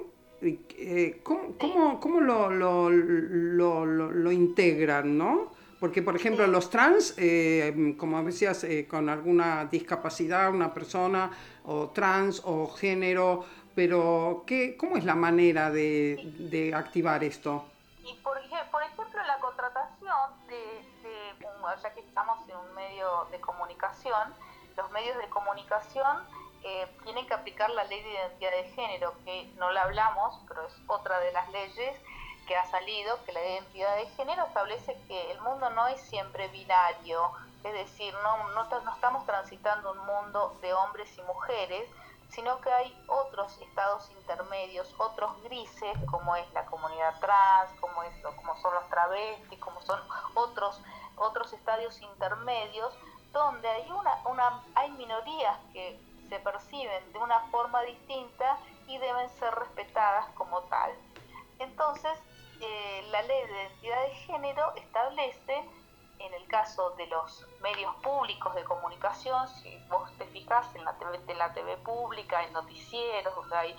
Eh, ¿Cómo, cómo, cómo lo, lo, lo, lo, lo integran, no? Porque, por ejemplo, los trans, eh, como decías, eh, con alguna discapacidad, una persona, o trans, o género, pero ¿qué, ¿cómo es la manera de, de activar esto? Y por, por ejemplo, la contratación de, de, ya que estamos en un medio de comunicación, los medios de comunicación eh, tienen que aplicar la ley de identidad de género, que no la hablamos, pero es otra de las leyes que ha salido, que la identidad de género establece que el mundo no es siempre binario, es decir, no, no, no estamos transitando un mundo de hombres y mujeres, sino que hay otros estados intermedios, otros grises, como es la comunidad trans, como, es, como son los travestis, como son otros, otros estadios intermedios, donde hay, una, una, hay minorías que se perciben de una forma distinta y deben ser respetadas como tal. Entonces, eh, la ley de identidad de género establece, en el caso de los medios públicos de comunicación, si vos te fijas en la T V, en la T V pública, en noticieros, donde hay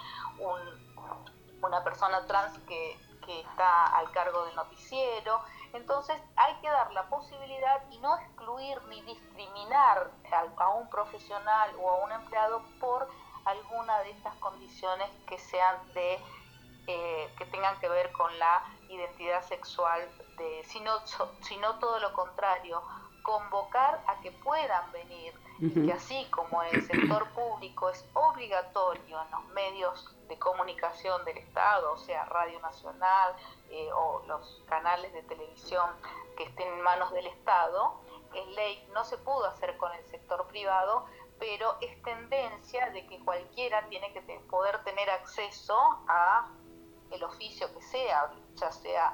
un, una persona trans que, que está al cargo del noticiero, entonces hay que dar la posibilidad y no excluir ni discriminar a, a un profesional o a un empleado por alguna de estas condiciones que sean de eh, que tengan que ver con la identidad sexual, de, sino, sino todo lo contrario, convocar a que puedan venir, uh-huh. y que así como en el sector público es obligatorio en los medios de comunicación del Estado, o sea, Radio Nacional eh, o los canales de televisión que estén en manos del Estado, es ley, no se pudo hacer con el sector privado, pero es tendencia de que cualquiera tiene que te, poder tener acceso a el oficio que sea, ya sea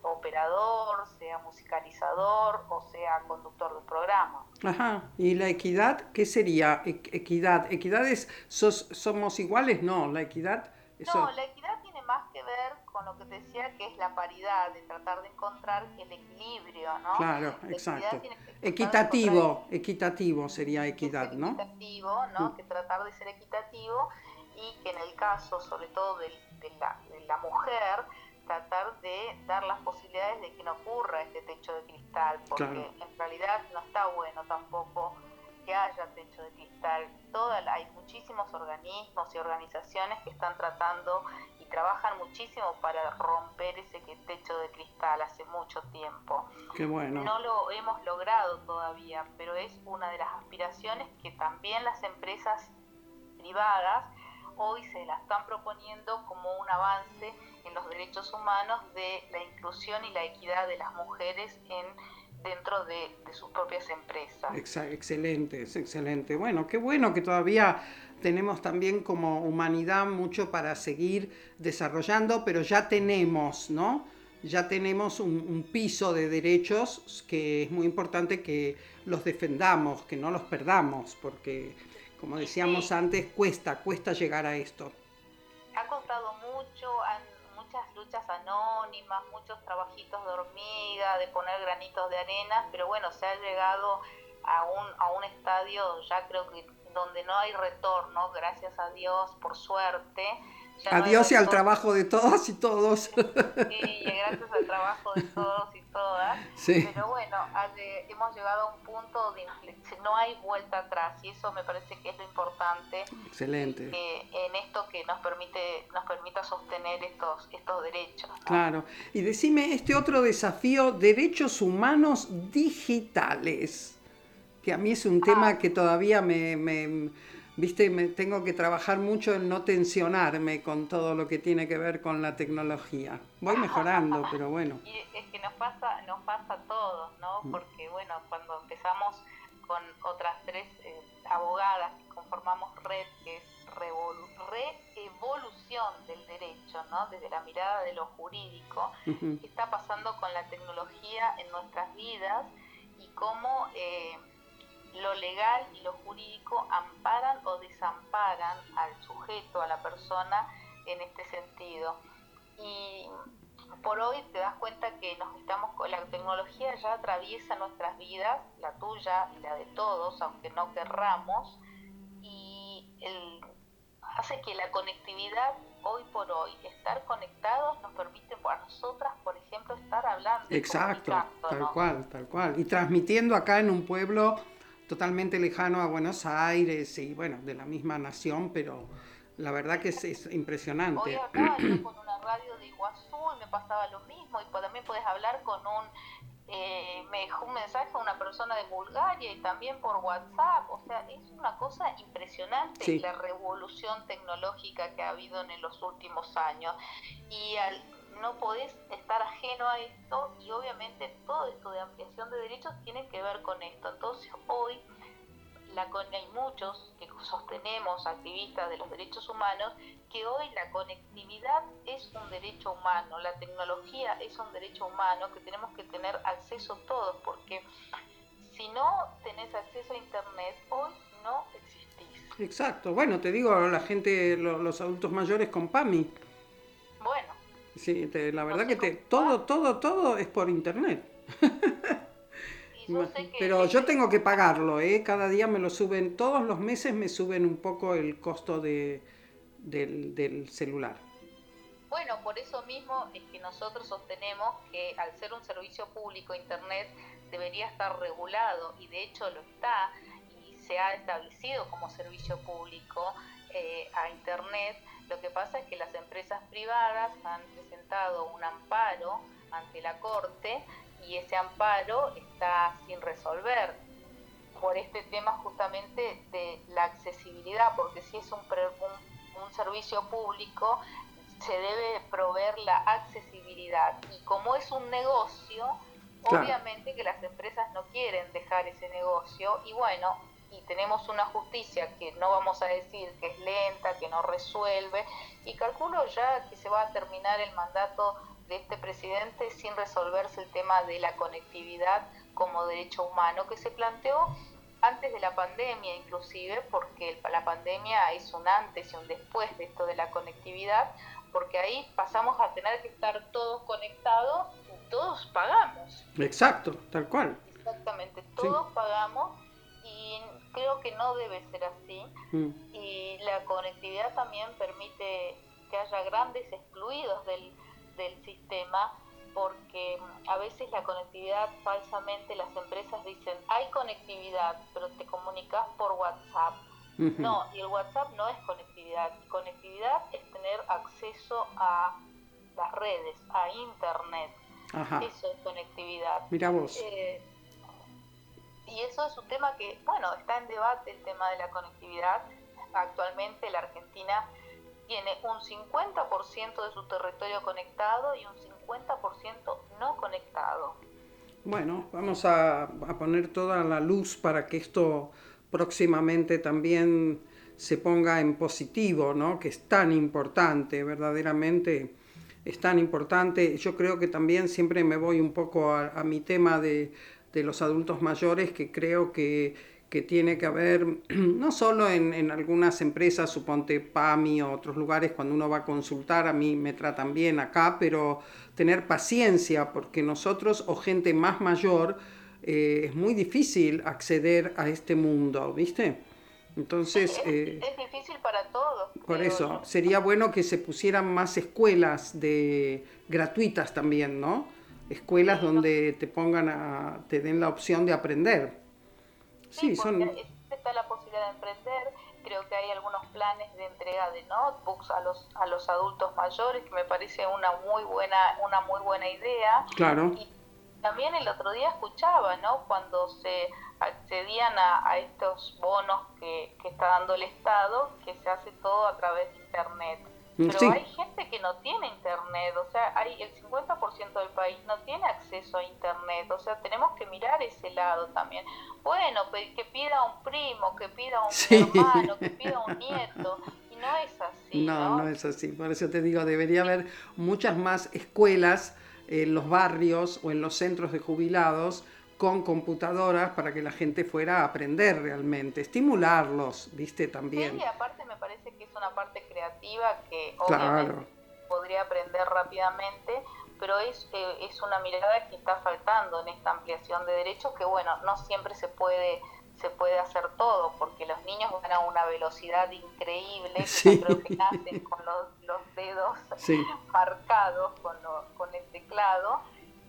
operador, sea musicalizador o sea conductor de programa. Ajá, ¿y la equidad qué sería? E- equidad, ¿equidad es sos, somos iguales? No, la equidad... Eso... No, la equidad tiene más que ver con lo que te decía, que es la paridad, de tratar de encontrar el equilibrio, ¿no? Claro, la exacto. Que equitativo, equitativo sería equidad, ¿no? Equitativo, ¿no? Mm. Que tratar de ser equitativo y que en el caso, sobre todo de, de, la, de la mujer, tratar de dar las posibilidades de que no ocurra este techo de cristal, porque claro. En realidad no está bueno tampoco que haya techo de cristal. Toda, hay muchísimos organismos y organizaciones que están tratando y trabajan muchísimo para romper ese techo de cristal hace mucho tiempo. Qué bueno. No lo hemos logrado todavía, pero es una de las aspiraciones que también las empresas privadas hoy se la están proponiendo como un avance en los derechos humanos de la inclusión y la equidad de las mujeres en dentro de, de sus propias empresas. Excelente, es excelente. Bueno, qué bueno que todavía tenemos también como humanidad mucho para seguir desarrollando, pero ya tenemos, ¿no? Ya tenemos un, un piso de derechos que es muy importante que los defendamos, que no los perdamos, porque, como decíamos sí. antes, cuesta, cuesta llegar a esto. Ha costado mucho, han muchas luchas anónimas, muchos trabajitos de hormiga, de poner granitos de arena, pero bueno, se ha llegado a un, a un estadio ya creo que donde no hay retorno, gracias a Dios, por suerte. Ya Adiós no y al trabajo de todas y todos. Sí, y gracias al trabajo de todos y todas. Sí. Pero bueno, hemos llegado a un punto de inflexión, no hay vuelta atrás y eso me parece que es lo importante. Excelente. Que, en esto que nos permite, nos permita sostener estos, estos derechos, ¿no? Claro. Y decime este otro desafío, derechos humanos digitales, que a mí es un tema ah. que todavía me... me Viste, me tengo que trabajar mucho en no tensionarme con todo lo que tiene que ver con la tecnología. Voy mejorando, pero bueno. Y es que nos pasa, nos pasa a todos, ¿no? Porque bueno, cuando empezamos con otras tres eh, abogadas que conformamos Red, que es revolu- reevolución del derecho, ¿no? Desde la mirada de lo jurídico, uh-huh. ¿Qué está pasando con la tecnología en nuestras vidas y cómo eh, lo legal y lo jurídico amparan o desamparan al sujeto, a la persona en este sentido? Y por hoy te das cuenta que nos estamos con la tecnología ya atraviesa nuestras vidas, la tuya y la de todos, aunque no querramos, y el, hace que la conectividad hoy por hoy, estar conectados nos permite a nosotras, por ejemplo, estar hablando. Exacto, tal ¿no? cual, tal cual. Y transmitiendo acá en un pueblo totalmente lejano a Buenos Aires y bueno, de la misma nación, pero la verdad que es, es impresionante. Hoy acá yo con una radio de Iguazú y me pasaba lo mismo, y también puedes hablar con un, eh, me dejó un mensaje a una persona de Bulgaria y también por WhatsApp, o sea, es una cosa impresionante sí. La revolución tecnológica que ha habido en los últimos años, y al no podés estar ajeno a esto, y obviamente todo esto de ampliación de derechos tiene que ver con esto. Entonces hoy la, hay muchos que sostenemos, activistas de los derechos humanos, que hoy la conectividad es un derecho humano, la tecnología es un derecho humano que tenemos que tener acceso todos, porque si no tenés acceso a internet, hoy no existís. Exacto, bueno, te digo, la gente, lo, los adultos mayores con PAMI. Bueno. Sí, te, la verdad que te, todo, todo, todo es por internet. Yo sé que Pero yo tengo que pagarlo, ¿eh? Cada día me lo suben, todos los meses me suben un poco el costo de, del, del celular. Bueno, por eso mismo es que nosotros sostenemos que al ser un servicio público internet debería estar regulado, y de hecho lo está, y se ha establecido como servicio público eh, a internet. Lo que pasa es que las empresas privadas han presentado un amparo ante la Corte y ese amparo está sin resolver por este tema justamente de la accesibilidad, porque si es un, un, un servicio público se debe proveer la accesibilidad, y como es un negocio, claro, obviamente que las empresas no quieren dejar ese negocio, y bueno, y tenemos una justicia que no vamos a decir que es lenta, que no resuelve, y calculo ya que se va a terminar el mandato de este presidente sin resolverse el tema de la conectividad como derecho humano, que se planteó antes de la pandemia inclusive, porque la pandemia es un antes y un después de esto de la conectividad, porque ahí pasamos a tener que estar todos conectados, todos pagamos. Exacto, tal cual. Exactamente, todos sí. pagamos y creo que no debe ser así. Mm. Y la conectividad también permite que haya grandes excluidos del, del sistema, porque a veces la conectividad, falsamente las empresas dicen, hay conectividad, pero te comunicas por WhatsApp. Uh-huh. No, y el WhatsApp no es conectividad. Conectividad es tener acceso a las redes, a Internet. Ajá. Eso es conectividad. Mira vos. Eh, y eso es un tema que, bueno, está en debate el tema de la conectividad. Actualmente la Argentina tiene un cincuenta por ciento de su territorio conectado y un cincuenta por ciento no conectado. Bueno, vamos a, a poner toda la luz para que esto próximamente también se ponga en positivo, ¿no? Que es tan importante, verdaderamente es tan importante. Yo creo que también siempre me voy un poco a, a mi tema de, de los adultos mayores, que creo que que tiene que haber, no solo en, en algunas empresas, suponte P A M I o otros lugares, cuando uno va a consultar, a mí me tratan bien acá, pero tener paciencia, porque nosotros o gente más mayor, eh, es muy difícil acceder a este mundo, ¿viste? Entonces... Es, eh, es difícil para todos. Por eso, yo... sería bueno que se pusieran más escuelas de gratuitas también, ¿no? Escuelas sí, donde no... te pongan a, te den la opción de aprender. Sí, sí, son... está la posibilidad de emprender. Creo que hay algunos planes de entrega de notebooks a los a los adultos mayores, que me parece una muy buena una muy buena idea. Claro. Y también el otro día escuchaba, ¿no? Cuando se accedían a, a estos bonos que, que está dando el Estado, que se hace todo a través de Internet. Pero sí. Hay gente que no tiene Internet, o sea, hay el cincuenta por ciento del país no tiene acceso a Internet, o sea, tenemos que mirar ese lado también. Bueno, que pida un primo, que pida un sí. hermano, que pida un nieto, y no es así, No, no, no es así, por eso te digo, debería haber muchas más escuelas en los barrios o en los centros de jubilados con computadoras para que la gente fuera a aprender realmente, estimularlos, ¿viste? También. Sí, aparte me parece que es una parte creativa que obviamente claro. podría aprender rápidamente, pero es, eh, es una mirada que está faltando en esta ampliación de derechos, que bueno, no siempre se puede se puede hacer todo, porque los niños van a una velocidad increíble, sí. Yo creo que nacen con los, los dedos sí. marcados con, lo, con el teclado,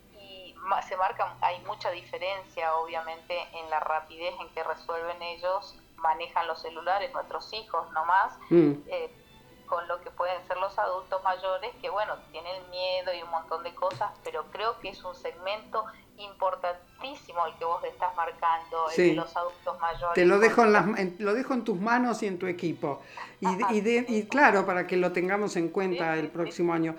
y se marca, hay mucha diferencia obviamente en la rapidez en que resuelven ellos, manejan los celulares, nuestros hijos nomás, mm. eh, con lo que pueden ser los adultos mayores, que bueno, tienen miedo y un montón de cosas, pero creo que es un segmento importantísimo el que vos estás marcando, sí. el de los adultos mayores. Te lo dejo en, las, en, lo dejo en tus manos y en tu equipo. Y, Ajá, y, de, y claro, para que lo tengamos en cuenta sí, el próximo sí. año.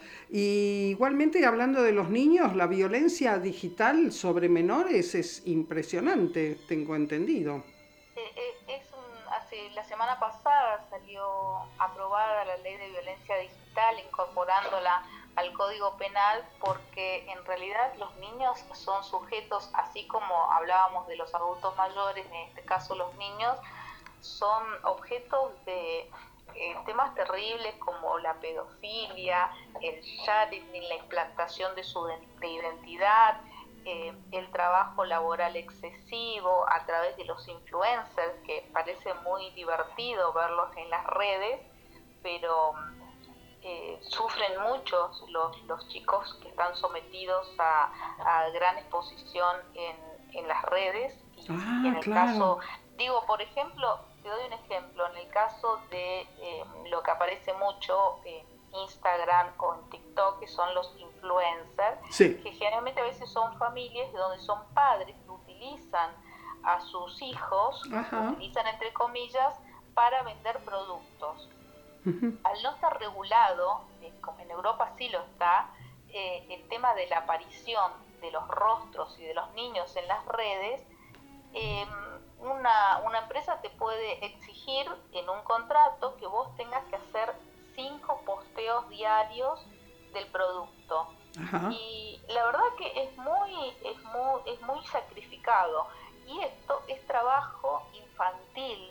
Y igualmente, hablando de los niños, la violencia digital sobre menores es impresionante, tengo entendido. Eh, eh, es un, hace, la semana pasada salió aprobada la ley de violencia digital, incorporándola al Código Penal, porque en realidad los niños son sujetos, así como hablábamos de los adultos mayores, en este caso los niños, son objetos de eh, temas terribles como la pedofilia, el sharing, la implantación de su de identidad, eh, el trabajo laboral excesivo a través de los influencers, que parece muy divertido verlos en las redes, pero Eh, sufren mucho los, los chicos que están sometidos a, a gran exposición en, en las redes y, ah, y en el claro. caso, digo, por ejemplo, te doy un ejemplo, en el caso de eh, lo que aparece mucho en Instagram o en TikTok, que son los influencers, sí. que generalmente a veces son familias donde son padres que utilizan a sus hijos, Ajá. utilizan entre comillas, para vender productos. Uh-huh. Al no estar regulado, eh, como en Europa sí lo está, eh, el tema de la aparición de los rostros y de los niños en las redes, eh, una, una empresa te puede exigir en un contrato que vos tengas que hacer cinco posteos diarios del producto. Ajá. Y la verdad que es muy, es muy, es muy sacrificado. Y esto es trabajo infantil.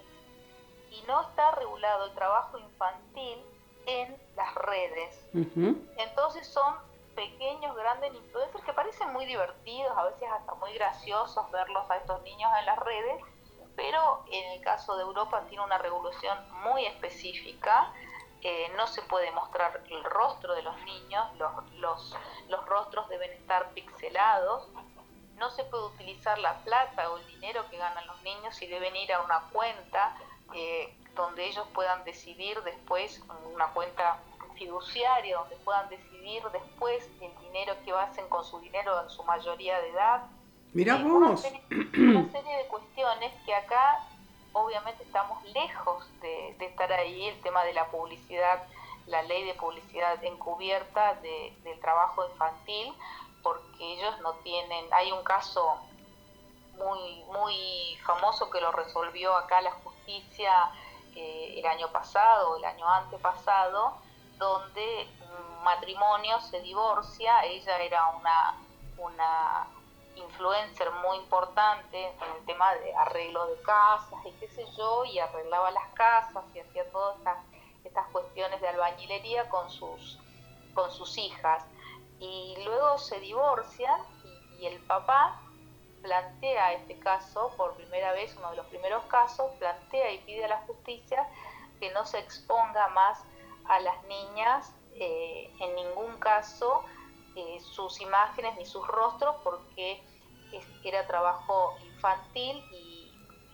Y no está regulado el trabajo infantil en las redes. Uh-huh. Entonces son pequeños, grandes influencers que parecen muy divertidos, a veces hasta muy graciosos verlos a estos niños en las redes, pero en el caso de Europa tiene una regulación muy específica. Eh, no se puede mostrar el rostro de los niños, los, los, los rostros deben estar pixelados, no se puede utilizar la plata o el dinero que ganan los niños y deben ir a una cuenta eh, donde ellos puedan decidir después, una cuenta fiduciaria, donde puedan decidir después el dinero que hacen con su dinero en su mayoría de edad. Mirá eh, vos. Una serie, una serie de cuestiones que acá obviamente estamos lejos de, de estar ahí. El tema de la publicidad, la ley de publicidad encubierta de, del trabajo infantil, porque ellos no tienen, hay un caso muy muy famoso que lo resolvió acá la justicia eh, el año pasado, el año antepasado, donde un matrimonio se divorcia. Ella era una una influencer muy importante en el tema de arreglo de casas y qué sé yo, y arreglaba las casas y hacía todas estas, estas cuestiones de albañilería con sus, con sus hijas. Y luego se divorcian y, y el papá plantea este caso, por primera vez, uno de los primeros casos, plantea y pide a la justicia que no se exponga más a las niñas eh, en ningún caso eh, sus imágenes ni sus rostros, porque es, era trabajo infantil, y,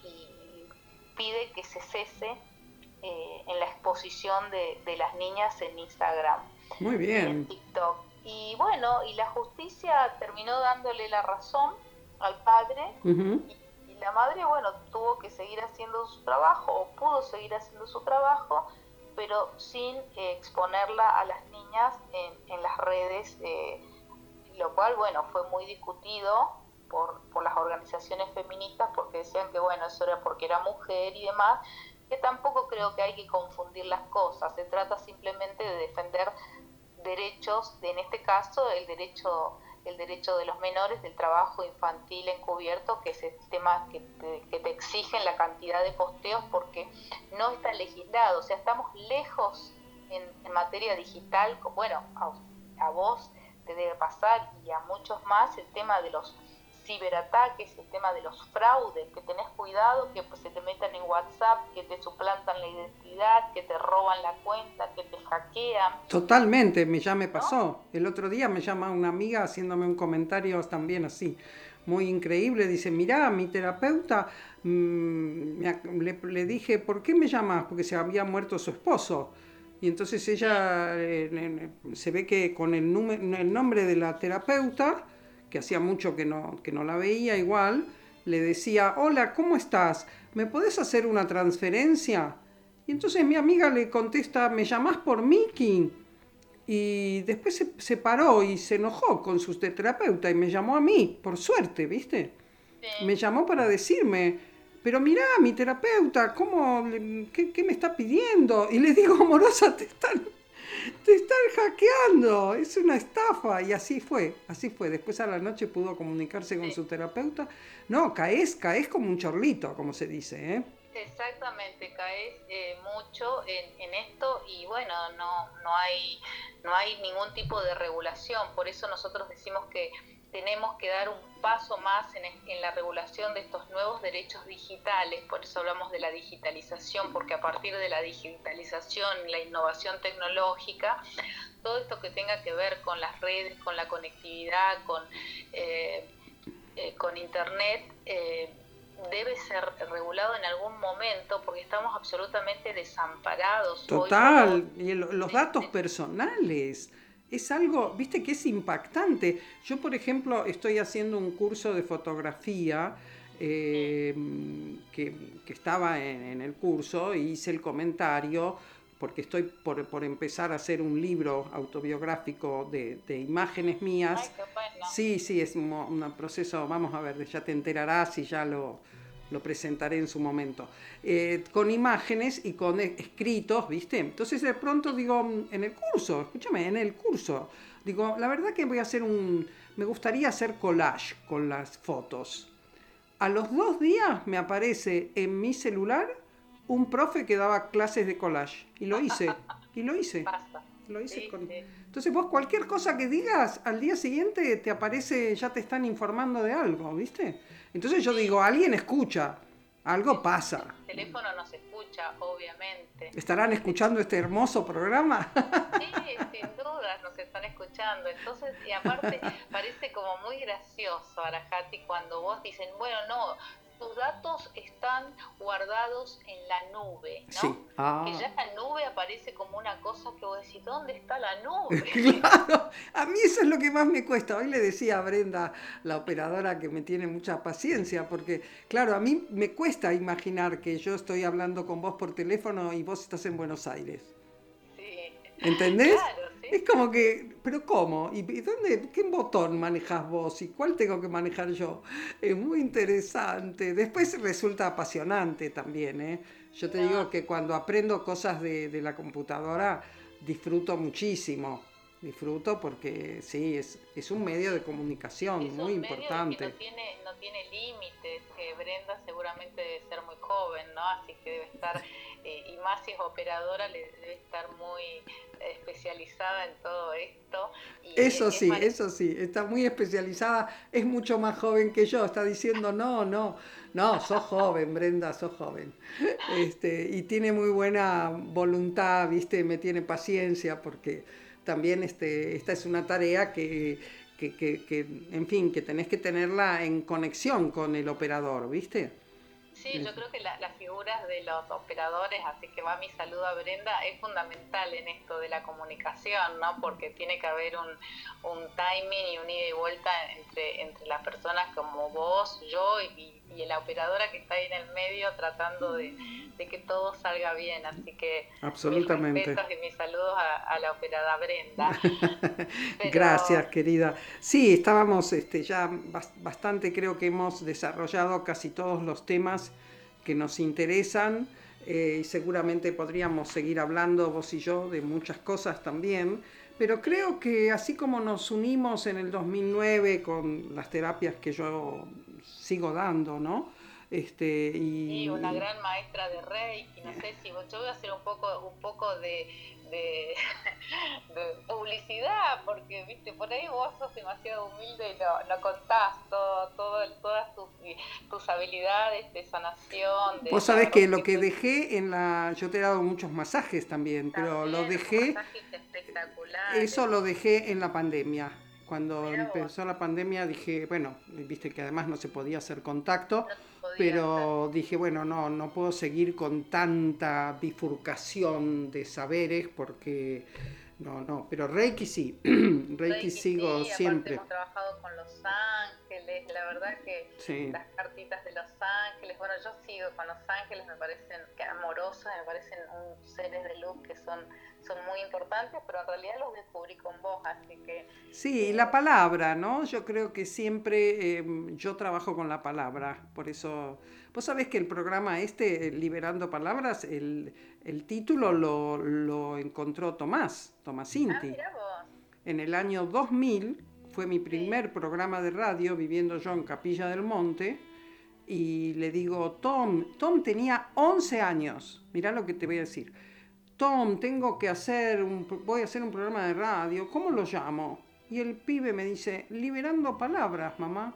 y pide que se cese eh, en la exposición de, de las niñas en Instagram. Muy bien. En TikTok. Y bueno, y la justicia terminó dándole la razón al padre. Uh-huh. y, y la madre, bueno, tuvo que seguir haciendo su trabajo, o pudo seguir haciendo su trabajo, pero sin eh, exponerla a las niñas en, en las redes, eh, lo cual, bueno, fue muy discutido por, por las organizaciones feministas, porque decían que, bueno, eso era porque era mujer y demás, que tampoco creo que hay que confundir las cosas. Se trata simplemente de defender derechos, de, en este caso, el derecho el derecho de los menores del trabajo infantil encubierto, que es el tema que te, que te exigen la cantidad de posteos porque no está legislado. O sea, estamos lejos en, en materia digital. Bueno, a, a vos te debe pasar y a muchos más el tema de los ciberataques, el tema de los fraudes, que tenés cuidado que pues, se te metan en WhatsApp, que te suplantan la identidad, que te roban la cuenta, que te hackean. Totalmente, me, ya me pasó. ¿No? El otro día me llama una amiga haciéndome un comentario también así, muy increíble. Dice, mirá, mi terapeuta, mmm, le, le dije, ¿por qué me llamas? Porque se había muerto su esposo. Y entonces ella eh, se ve que con el, número, el nombre de la terapeuta, que hacía mucho que no, que no la veía igual, le decía, hola, ¿cómo estás? ¿Me podés hacer una transferencia? Y entonces mi amiga le contesta, ¿me llamás por Miki? Y después se, se paró y se enojó con su terapeuta y me llamó a mí, por suerte, ¿viste? Sí. Me llamó para decirme, pero mirá, mi terapeuta, ¿cómo, qué, qué me está pidiendo? Y le digo, amorosa, te están... te están hackeando, es una estafa. Y así fue, así fue. Después a la noche pudo comunicarse con sí. su terapeuta. No, caes, caes como un chorlito, como se dice, ¿eh? Exactamente, caes eh, mucho en, en esto y bueno, no, no hay, no hay ningún tipo de regulación. Por eso nosotros decimos que tenemos que dar un paso más en, en la regulación de estos nuevos derechos digitales. Por eso hablamos de la digitalización, porque a partir de la digitalización, la innovación tecnológica, todo esto que tenga que ver con las redes, con la conectividad, con, eh, eh, con internet, eh, debe ser regulado en algún momento, porque estamos absolutamente desamparados. Total, Hoy, y el, los datos personales. Es algo, viste, que es impactante. Yo, por ejemplo, estoy haciendo un curso de fotografía eh, que, que estaba en, en el curso y hice el comentario, porque estoy por, por empezar a hacer un libro autobiográfico de, de imágenes mías. Ay, qué bueno. Sí, sí, es un, un proceso, vamos a ver, ya te enterarás y ya lo... lo presentaré en su momento, eh, con imágenes y con escritos, ¿viste? Entonces de pronto digo, en el curso, escúchame, en el curso, Digo, la verdad que voy a hacer un... Me gustaría hacer collage con las fotos. A los dos días me aparece en mi celular un profe que daba clases de collage. Y lo hice, y lo hice. Lo hice Sí, con... sí. Entonces vos cualquier cosa que digas, al día siguiente te aparece, ya te están informando de algo, ¿viste? Entonces yo digo, alguien escucha, algo pasa. El teléfono no se escucha, obviamente. ¿Estarán escuchando este hermoso programa? Sí, sin duda nos están escuchando. Entonces, y aparte, parece como muy gracioso, Arajati, cuando vos dicen, bueno, no, tus datos están guardados en la nube, ¿no? Sí. Ah. Que ya la nube aparece como una cosa que vos decís, ¿dónde está la nube? Claro, a mí eso es lo que más me cuesta. Hoy le decía a Brenda, la operadora, que me tiene mucha paciencia, porque, claro, a mí me cuesta imaginar que yo estoy hablando con vos por teléfono y vos estás en Buenos Aires. Sí. ¿Entendés? Claro, sí. Es como que, ¿pero cómo? ¿Y y dónde, qué botón manejás vos? ¿Y cuál tengo que manejar yo? Es muy interesante. Después resulta apasionante también, ¿eh? Yo te No. digo que cuando aprendo cosas de, de la computadora, disfruto muchísimo. Disfruto porque sí, es, es un medio de comunicación Es muy un medio importante. que no tiene, no tiene límites, que Brenda seguramente debe ser muy joven, ¿no? Así que debe estar, eh, y más si es operadora, le debe estar muy especializada en todo esto. Y Eso es- sí, es eso sí, está muy especializada, es mucho más joven que yo, está diciendo, no, no, no, sos joven, Brenda, sos joven. Este, y tiene muy buena voluntad, ¿viste? Me tiene paciencia porque también este, esta es una tarea que, que, que, que, en fin, que tenés que tenerla en conexión con el operador, ¿viste? Sí, yo creo que la- las figuras de los operadores, así que va mi saludo a Brenda, es fundamental en esto de la comunicación, ¿no? Porque tiene que haber un, un timing y un ida y vuelta entre, entre las personas como vos, yo y, y la operadora que está ahí en el medio tratando de, de que todo salga bien. Así que Absolutamente. mis respetos y mis saludos a, a la operadora Brenda. Pero- Gracias, querida. Sí, estábamos este, ya bas- bastante, creo que hemos desarrollado casi todos los temas que nos interesan eh, y seguramente podríamos seguir hablando vos y yo de muchas cosas también, pero creo que así como nos unimos en el dos mil nueve con las terapias que yo sigo dando, ¿no? Este, y, Sí, una gran maestra de Reiki, no sé si vos- yo voy a hacer un poco, un poco de, de, de publicidad, porque viste, por ahí vos sos demasiado humilde y no, no contás todo, todo, todas tus, tus habilidades de sanación. De Vos sabés que lo que dejé en la... Yo te he dado muchos masajes también, pero lo dejé... espectaculares. Eso lo dejé en la pandemia. Cuando Mirá vos. empezó la pandemia dije, bueno, viste que además no se podía hacer contacto, No se podía pero dije, bueno, no, no puedo seguir con tanta bifurcación de saberes porque, no, no, pero Reiki sí, Reiki, Reiki, sigo sí, aparte siempre. hemos trabajado con Los Ángeles, la verdad que Sí. las cartitas de Los Ángeles, bueno, yo sigo con Los Ángeles, me parecen que amorosos, me parecen un, seres de luz que son, son muy importantes, pero en realidad los descubrí con vos, así que... Sí, y la palabra, ¿no? Yo creo que siempre eh, yo trabajo con la palabra, por eso, vos sabés que el programa este, Liberando Palabras, el, el título lo, lo encontró Tomás, Tomás Ah, Inti. mirá vos. En el año dos mil fue mi primer programa de radio, viviendo yo en Capilla del Monte, y le digo, Tom, Tom tenía once años, mirá lo que te voy a decir. Tom, tengo que hacer, un, voy a hacer un programa de radio, ¿cómo lo llamo? Y el pibe me dice, Liberando Palabras, mamá.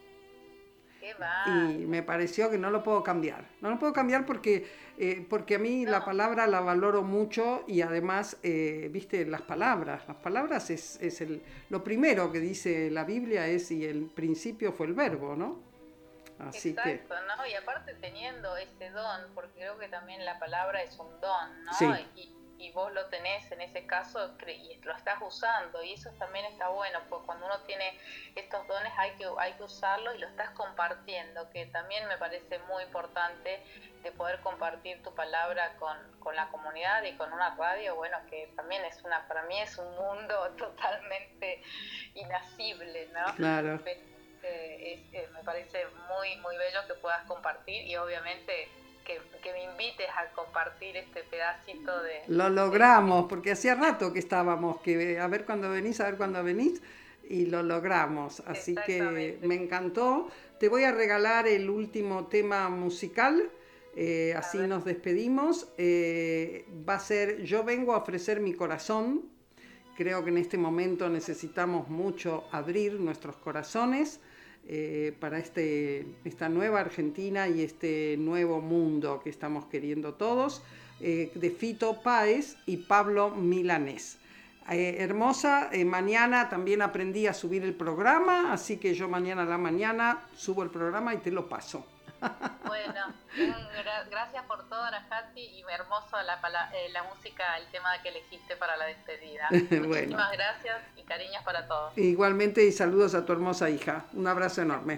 Qué va. Y me pareció que no lo puedo cambiar. No lo puedo cambiar porque, eh, porque a mí la palabra la valoro mucho y además, eh, viste, las palabras. Las palabras es, es el, lo primero que dice la Biblia es y el principio fue el verbo, ¿no? Así Exacto, ¿no? Y aparte teniendo ese don, porque creo que también la palabra es un don, ¿no? Sí. Y, y vos lo tenés en ese caso cre- y lo estás usando, y eso también está bueno, porque cuando uno tiene estos dones hay que, hay que usarlos y lo estás compartiendo, que también me parece muy importante de poder compartir tu palabra con, con la comunidad y con una radio, bueno, que también es una, para mí es un mundo totalmente inacible, ¿no? Claro. Pe- eh, es, eh, me parece muy muy bello que puedas compartir y obviamente que, que me invites a compartir este pedacito de... Lo logramos, porque hacía rato que estábamos, que a ver cuándo venís, a ver cuándo venís, y lo logramos. Así que me encantó. Te voy a regalar el último tema musical, eh, así nos despedimos. Eh, va a ser Yo vengo a ofrecer mi corazón. Creo que en este momento necesitamos mucho abrir nuestros corazones eh, para este, esta nueva Argentina y este nuevo mundo que estamos queriendo todos, eh, de Fito Páez y Pablo Milanés. Eh, hermosa, eh, mañana también aprendí a subir el programa, así que yo mañana a la mañana subo el programa y te lo paso. Bueno, gra- gracias por todo, Arajati, y hermoso la, pala- eh, la música, el tema que elegiste para la despedida. Bueno. Muchísimas gracias y cariños para todos. Igualmente, y saludos a tu hermosa hija. Un abrazo enorme.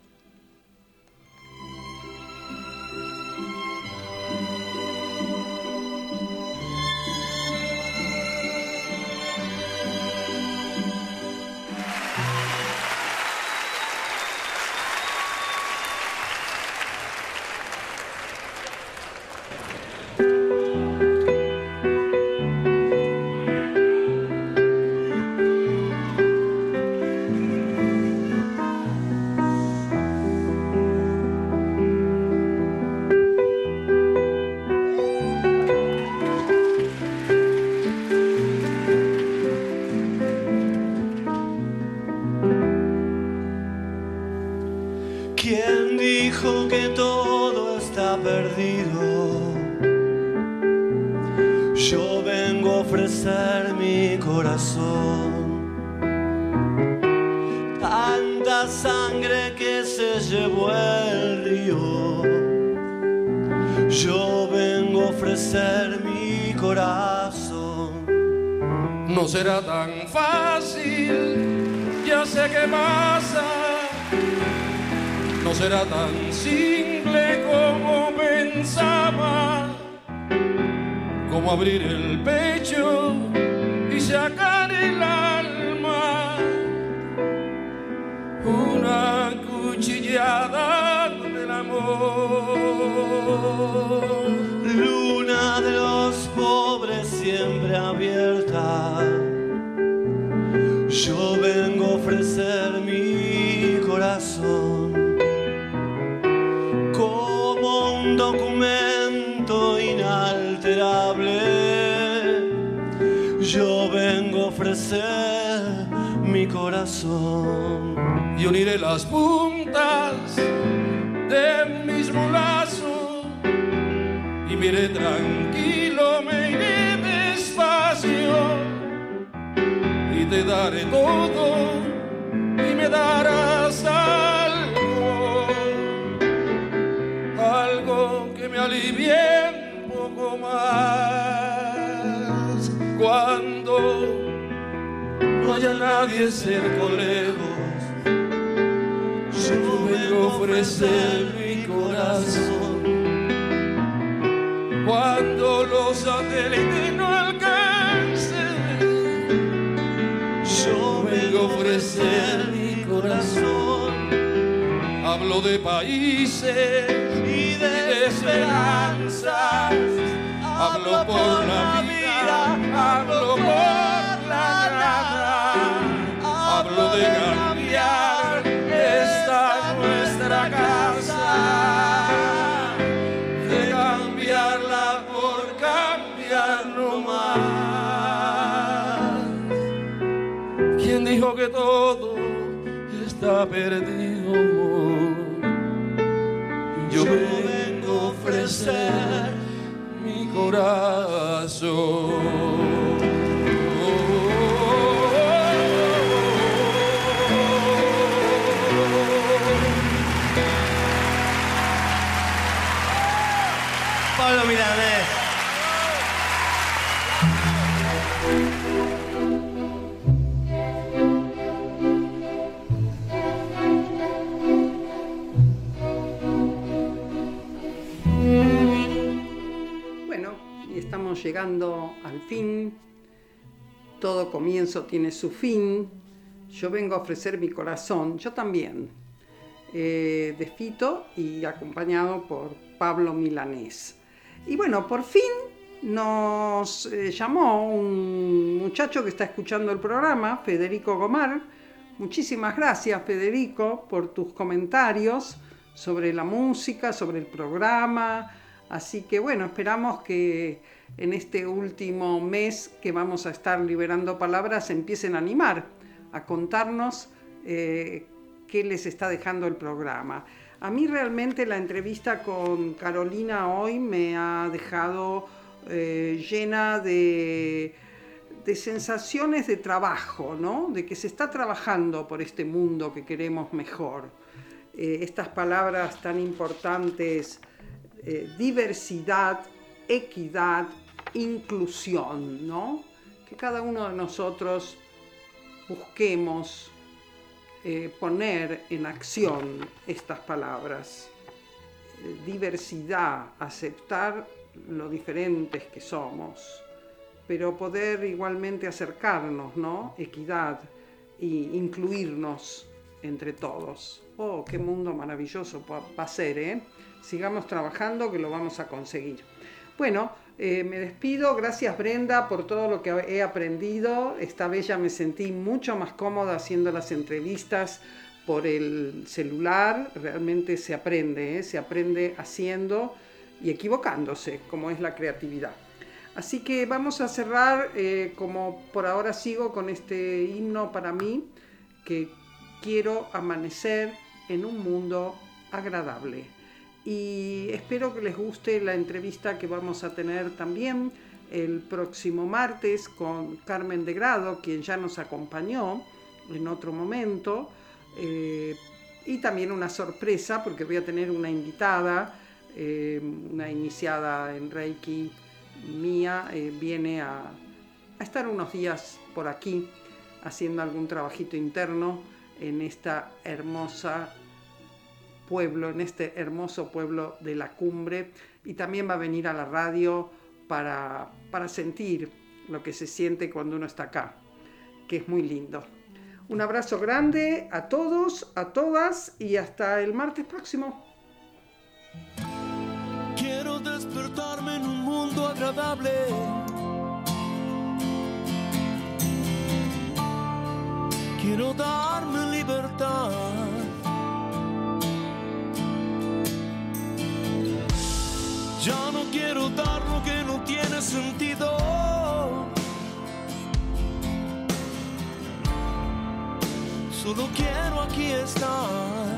¿Quién dijo que todo está perdido? Yo vengo a ofrecer mi corazón. Tanta sangre que se llevó el río. Yo vengo a ofrecer mi corazón. No será tan fácil, ya sé qué pasa. No será tan simple como pensaba, como abrir el pecho y sacar el alma, una cuchillada del amor. Luna de los pobres siempre abierta, yo vengo a ofrecer mi corazón. Un documento inalterable, yo vengo a ofrecer mi corazón. Y uniré las puntas de mis lazos y me iré tranquilo, me iré despacio y te daré todo y me darás algo, algo que me alivie un poco más cuando no haya nadie cerca o lejos. Yo vengo a ofrecer mi corazón cuando los satélites no alcancen. Yo vengo a ofrecer mi corazón. Hablo de países y de esperanzas. Hablo por la vida, hablo por la nada. Hablo de cambiar esta nuestra casa, de cambiarla por cambiar no más. ¿Quién dijo que todo está perdido? Yo vengo a ofrecer mi corazón. Pablo Milanés. Bueno, y estamos llegando al fin. Todo comienzo tiene su fin. Yo vengo a ofrecer mi corazón. Yo también. eh, de Fito y acompañado por Pablo Milanés. Y bueno, por fin nos eh, llamó un muchacho que está escuchando el programa, Federico Gomar. Muchísimas gracias, Federico, por tus comentarios sobre la música, sobre el programa. Así que bueno, esperamos que en este último mes que vamos a estar liberando palabras empiecen a animar, a contarnos eh, qué les está dejando el programa. A mí realmente la entrevista con Carolina hoy me ha dejado eh, llena de, de sensaciones de trabajo, ¿no? De que se está trabajando por este mundo que queremos mejor. Eh, estas palabras tan importantes, eh, diversidad, equidad, inclusión, ¿no? Que cada uno de nosotros busquemos eh, poner en acción estas palabras. Eh, diversidad, aceptar lo diferentes que somos, pero poder igualmente acercarnos, ¿no? Equidad e incluirnos entre todos. Oh, qué mundo maravilloso va a ser, ¿eh? Sigamos trabajando que lo vamos a conseguir. Bueno, eh, me despido. Gracias, Brenda, por todo lo que he aprendido. Esta vez ya me sentí mucho más cómoda haciendo las entrevistas por el celular. Realmente se aprende, ¿eh? Se aprende haciendo y equivocándose, como es la creatividad. Así que vamos a cerrar, eh, como por ahora sigo con este himno para mí, que quiero amanecer en un mundo agradable. Y espero que les guste la entrevista que vamos a tener también el próximo martes con Carmen de Grado, quien ya nos acompañó en otro momento, eh, y también una sorpresa porque voy a tener una invitada, eh, una iniciada en Reiki mía, eh, viene a, a estar unos días por aquí haciendo algún trabajito interno en esta hermosa pueblo, en este hermoso pueblo de La Cumbre, y también va a venir a la radio para, para sentir lo que se siente cuando uno está acá, que es muy lindo. Un abrazo grande a todos, a todas, y hasta el martes próximo. Quiero despertarme en un mundo agradable. Quiero darme libertad. Ya no quiero dar lo que no tiene sentido. Solo quiero aquí estar.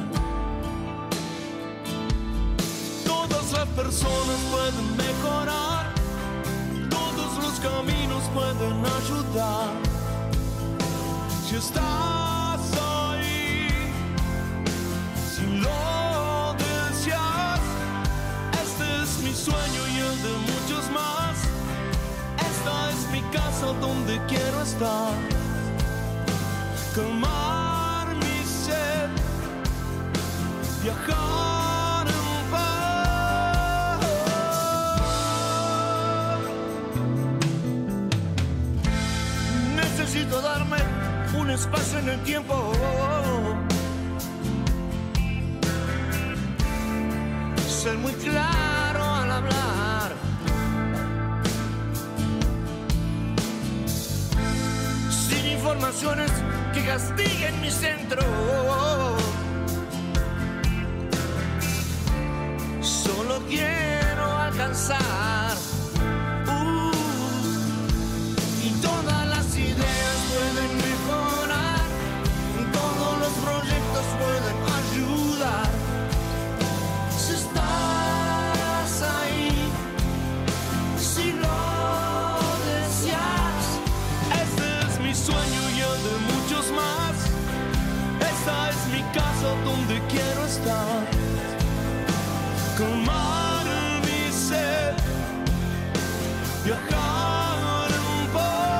Todas las personas pueden mejorar. Todos los caminos pueden ayudar. Si estás ahí, si lo deseas, este es mi sueño y el de muchos más. Esta es mi casa donde quiero estar. Calmar mi sed, viajar en paz. Necesito darme un espacio en el tiempo. Ser muy claro al hablar. Sin informaciones que castiguen mi centro. Solo quiero alcanzar. Uh, y todas las ideas pueden mejorar. Todos los proyectos pueden ayudar. Si estás ahí, si lo deseas, este es mi sueño y el de muchos más. Esta es mi casa donde quiero estar. Calmar mi sed, viajar en paz.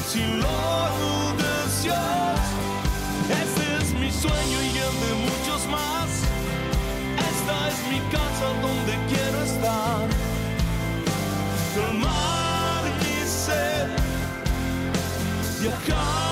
si lo deseas. Este es mi sueño y el de muchos más. Esta es mi casa donde quiero estar. Calmar mi sed, viajar.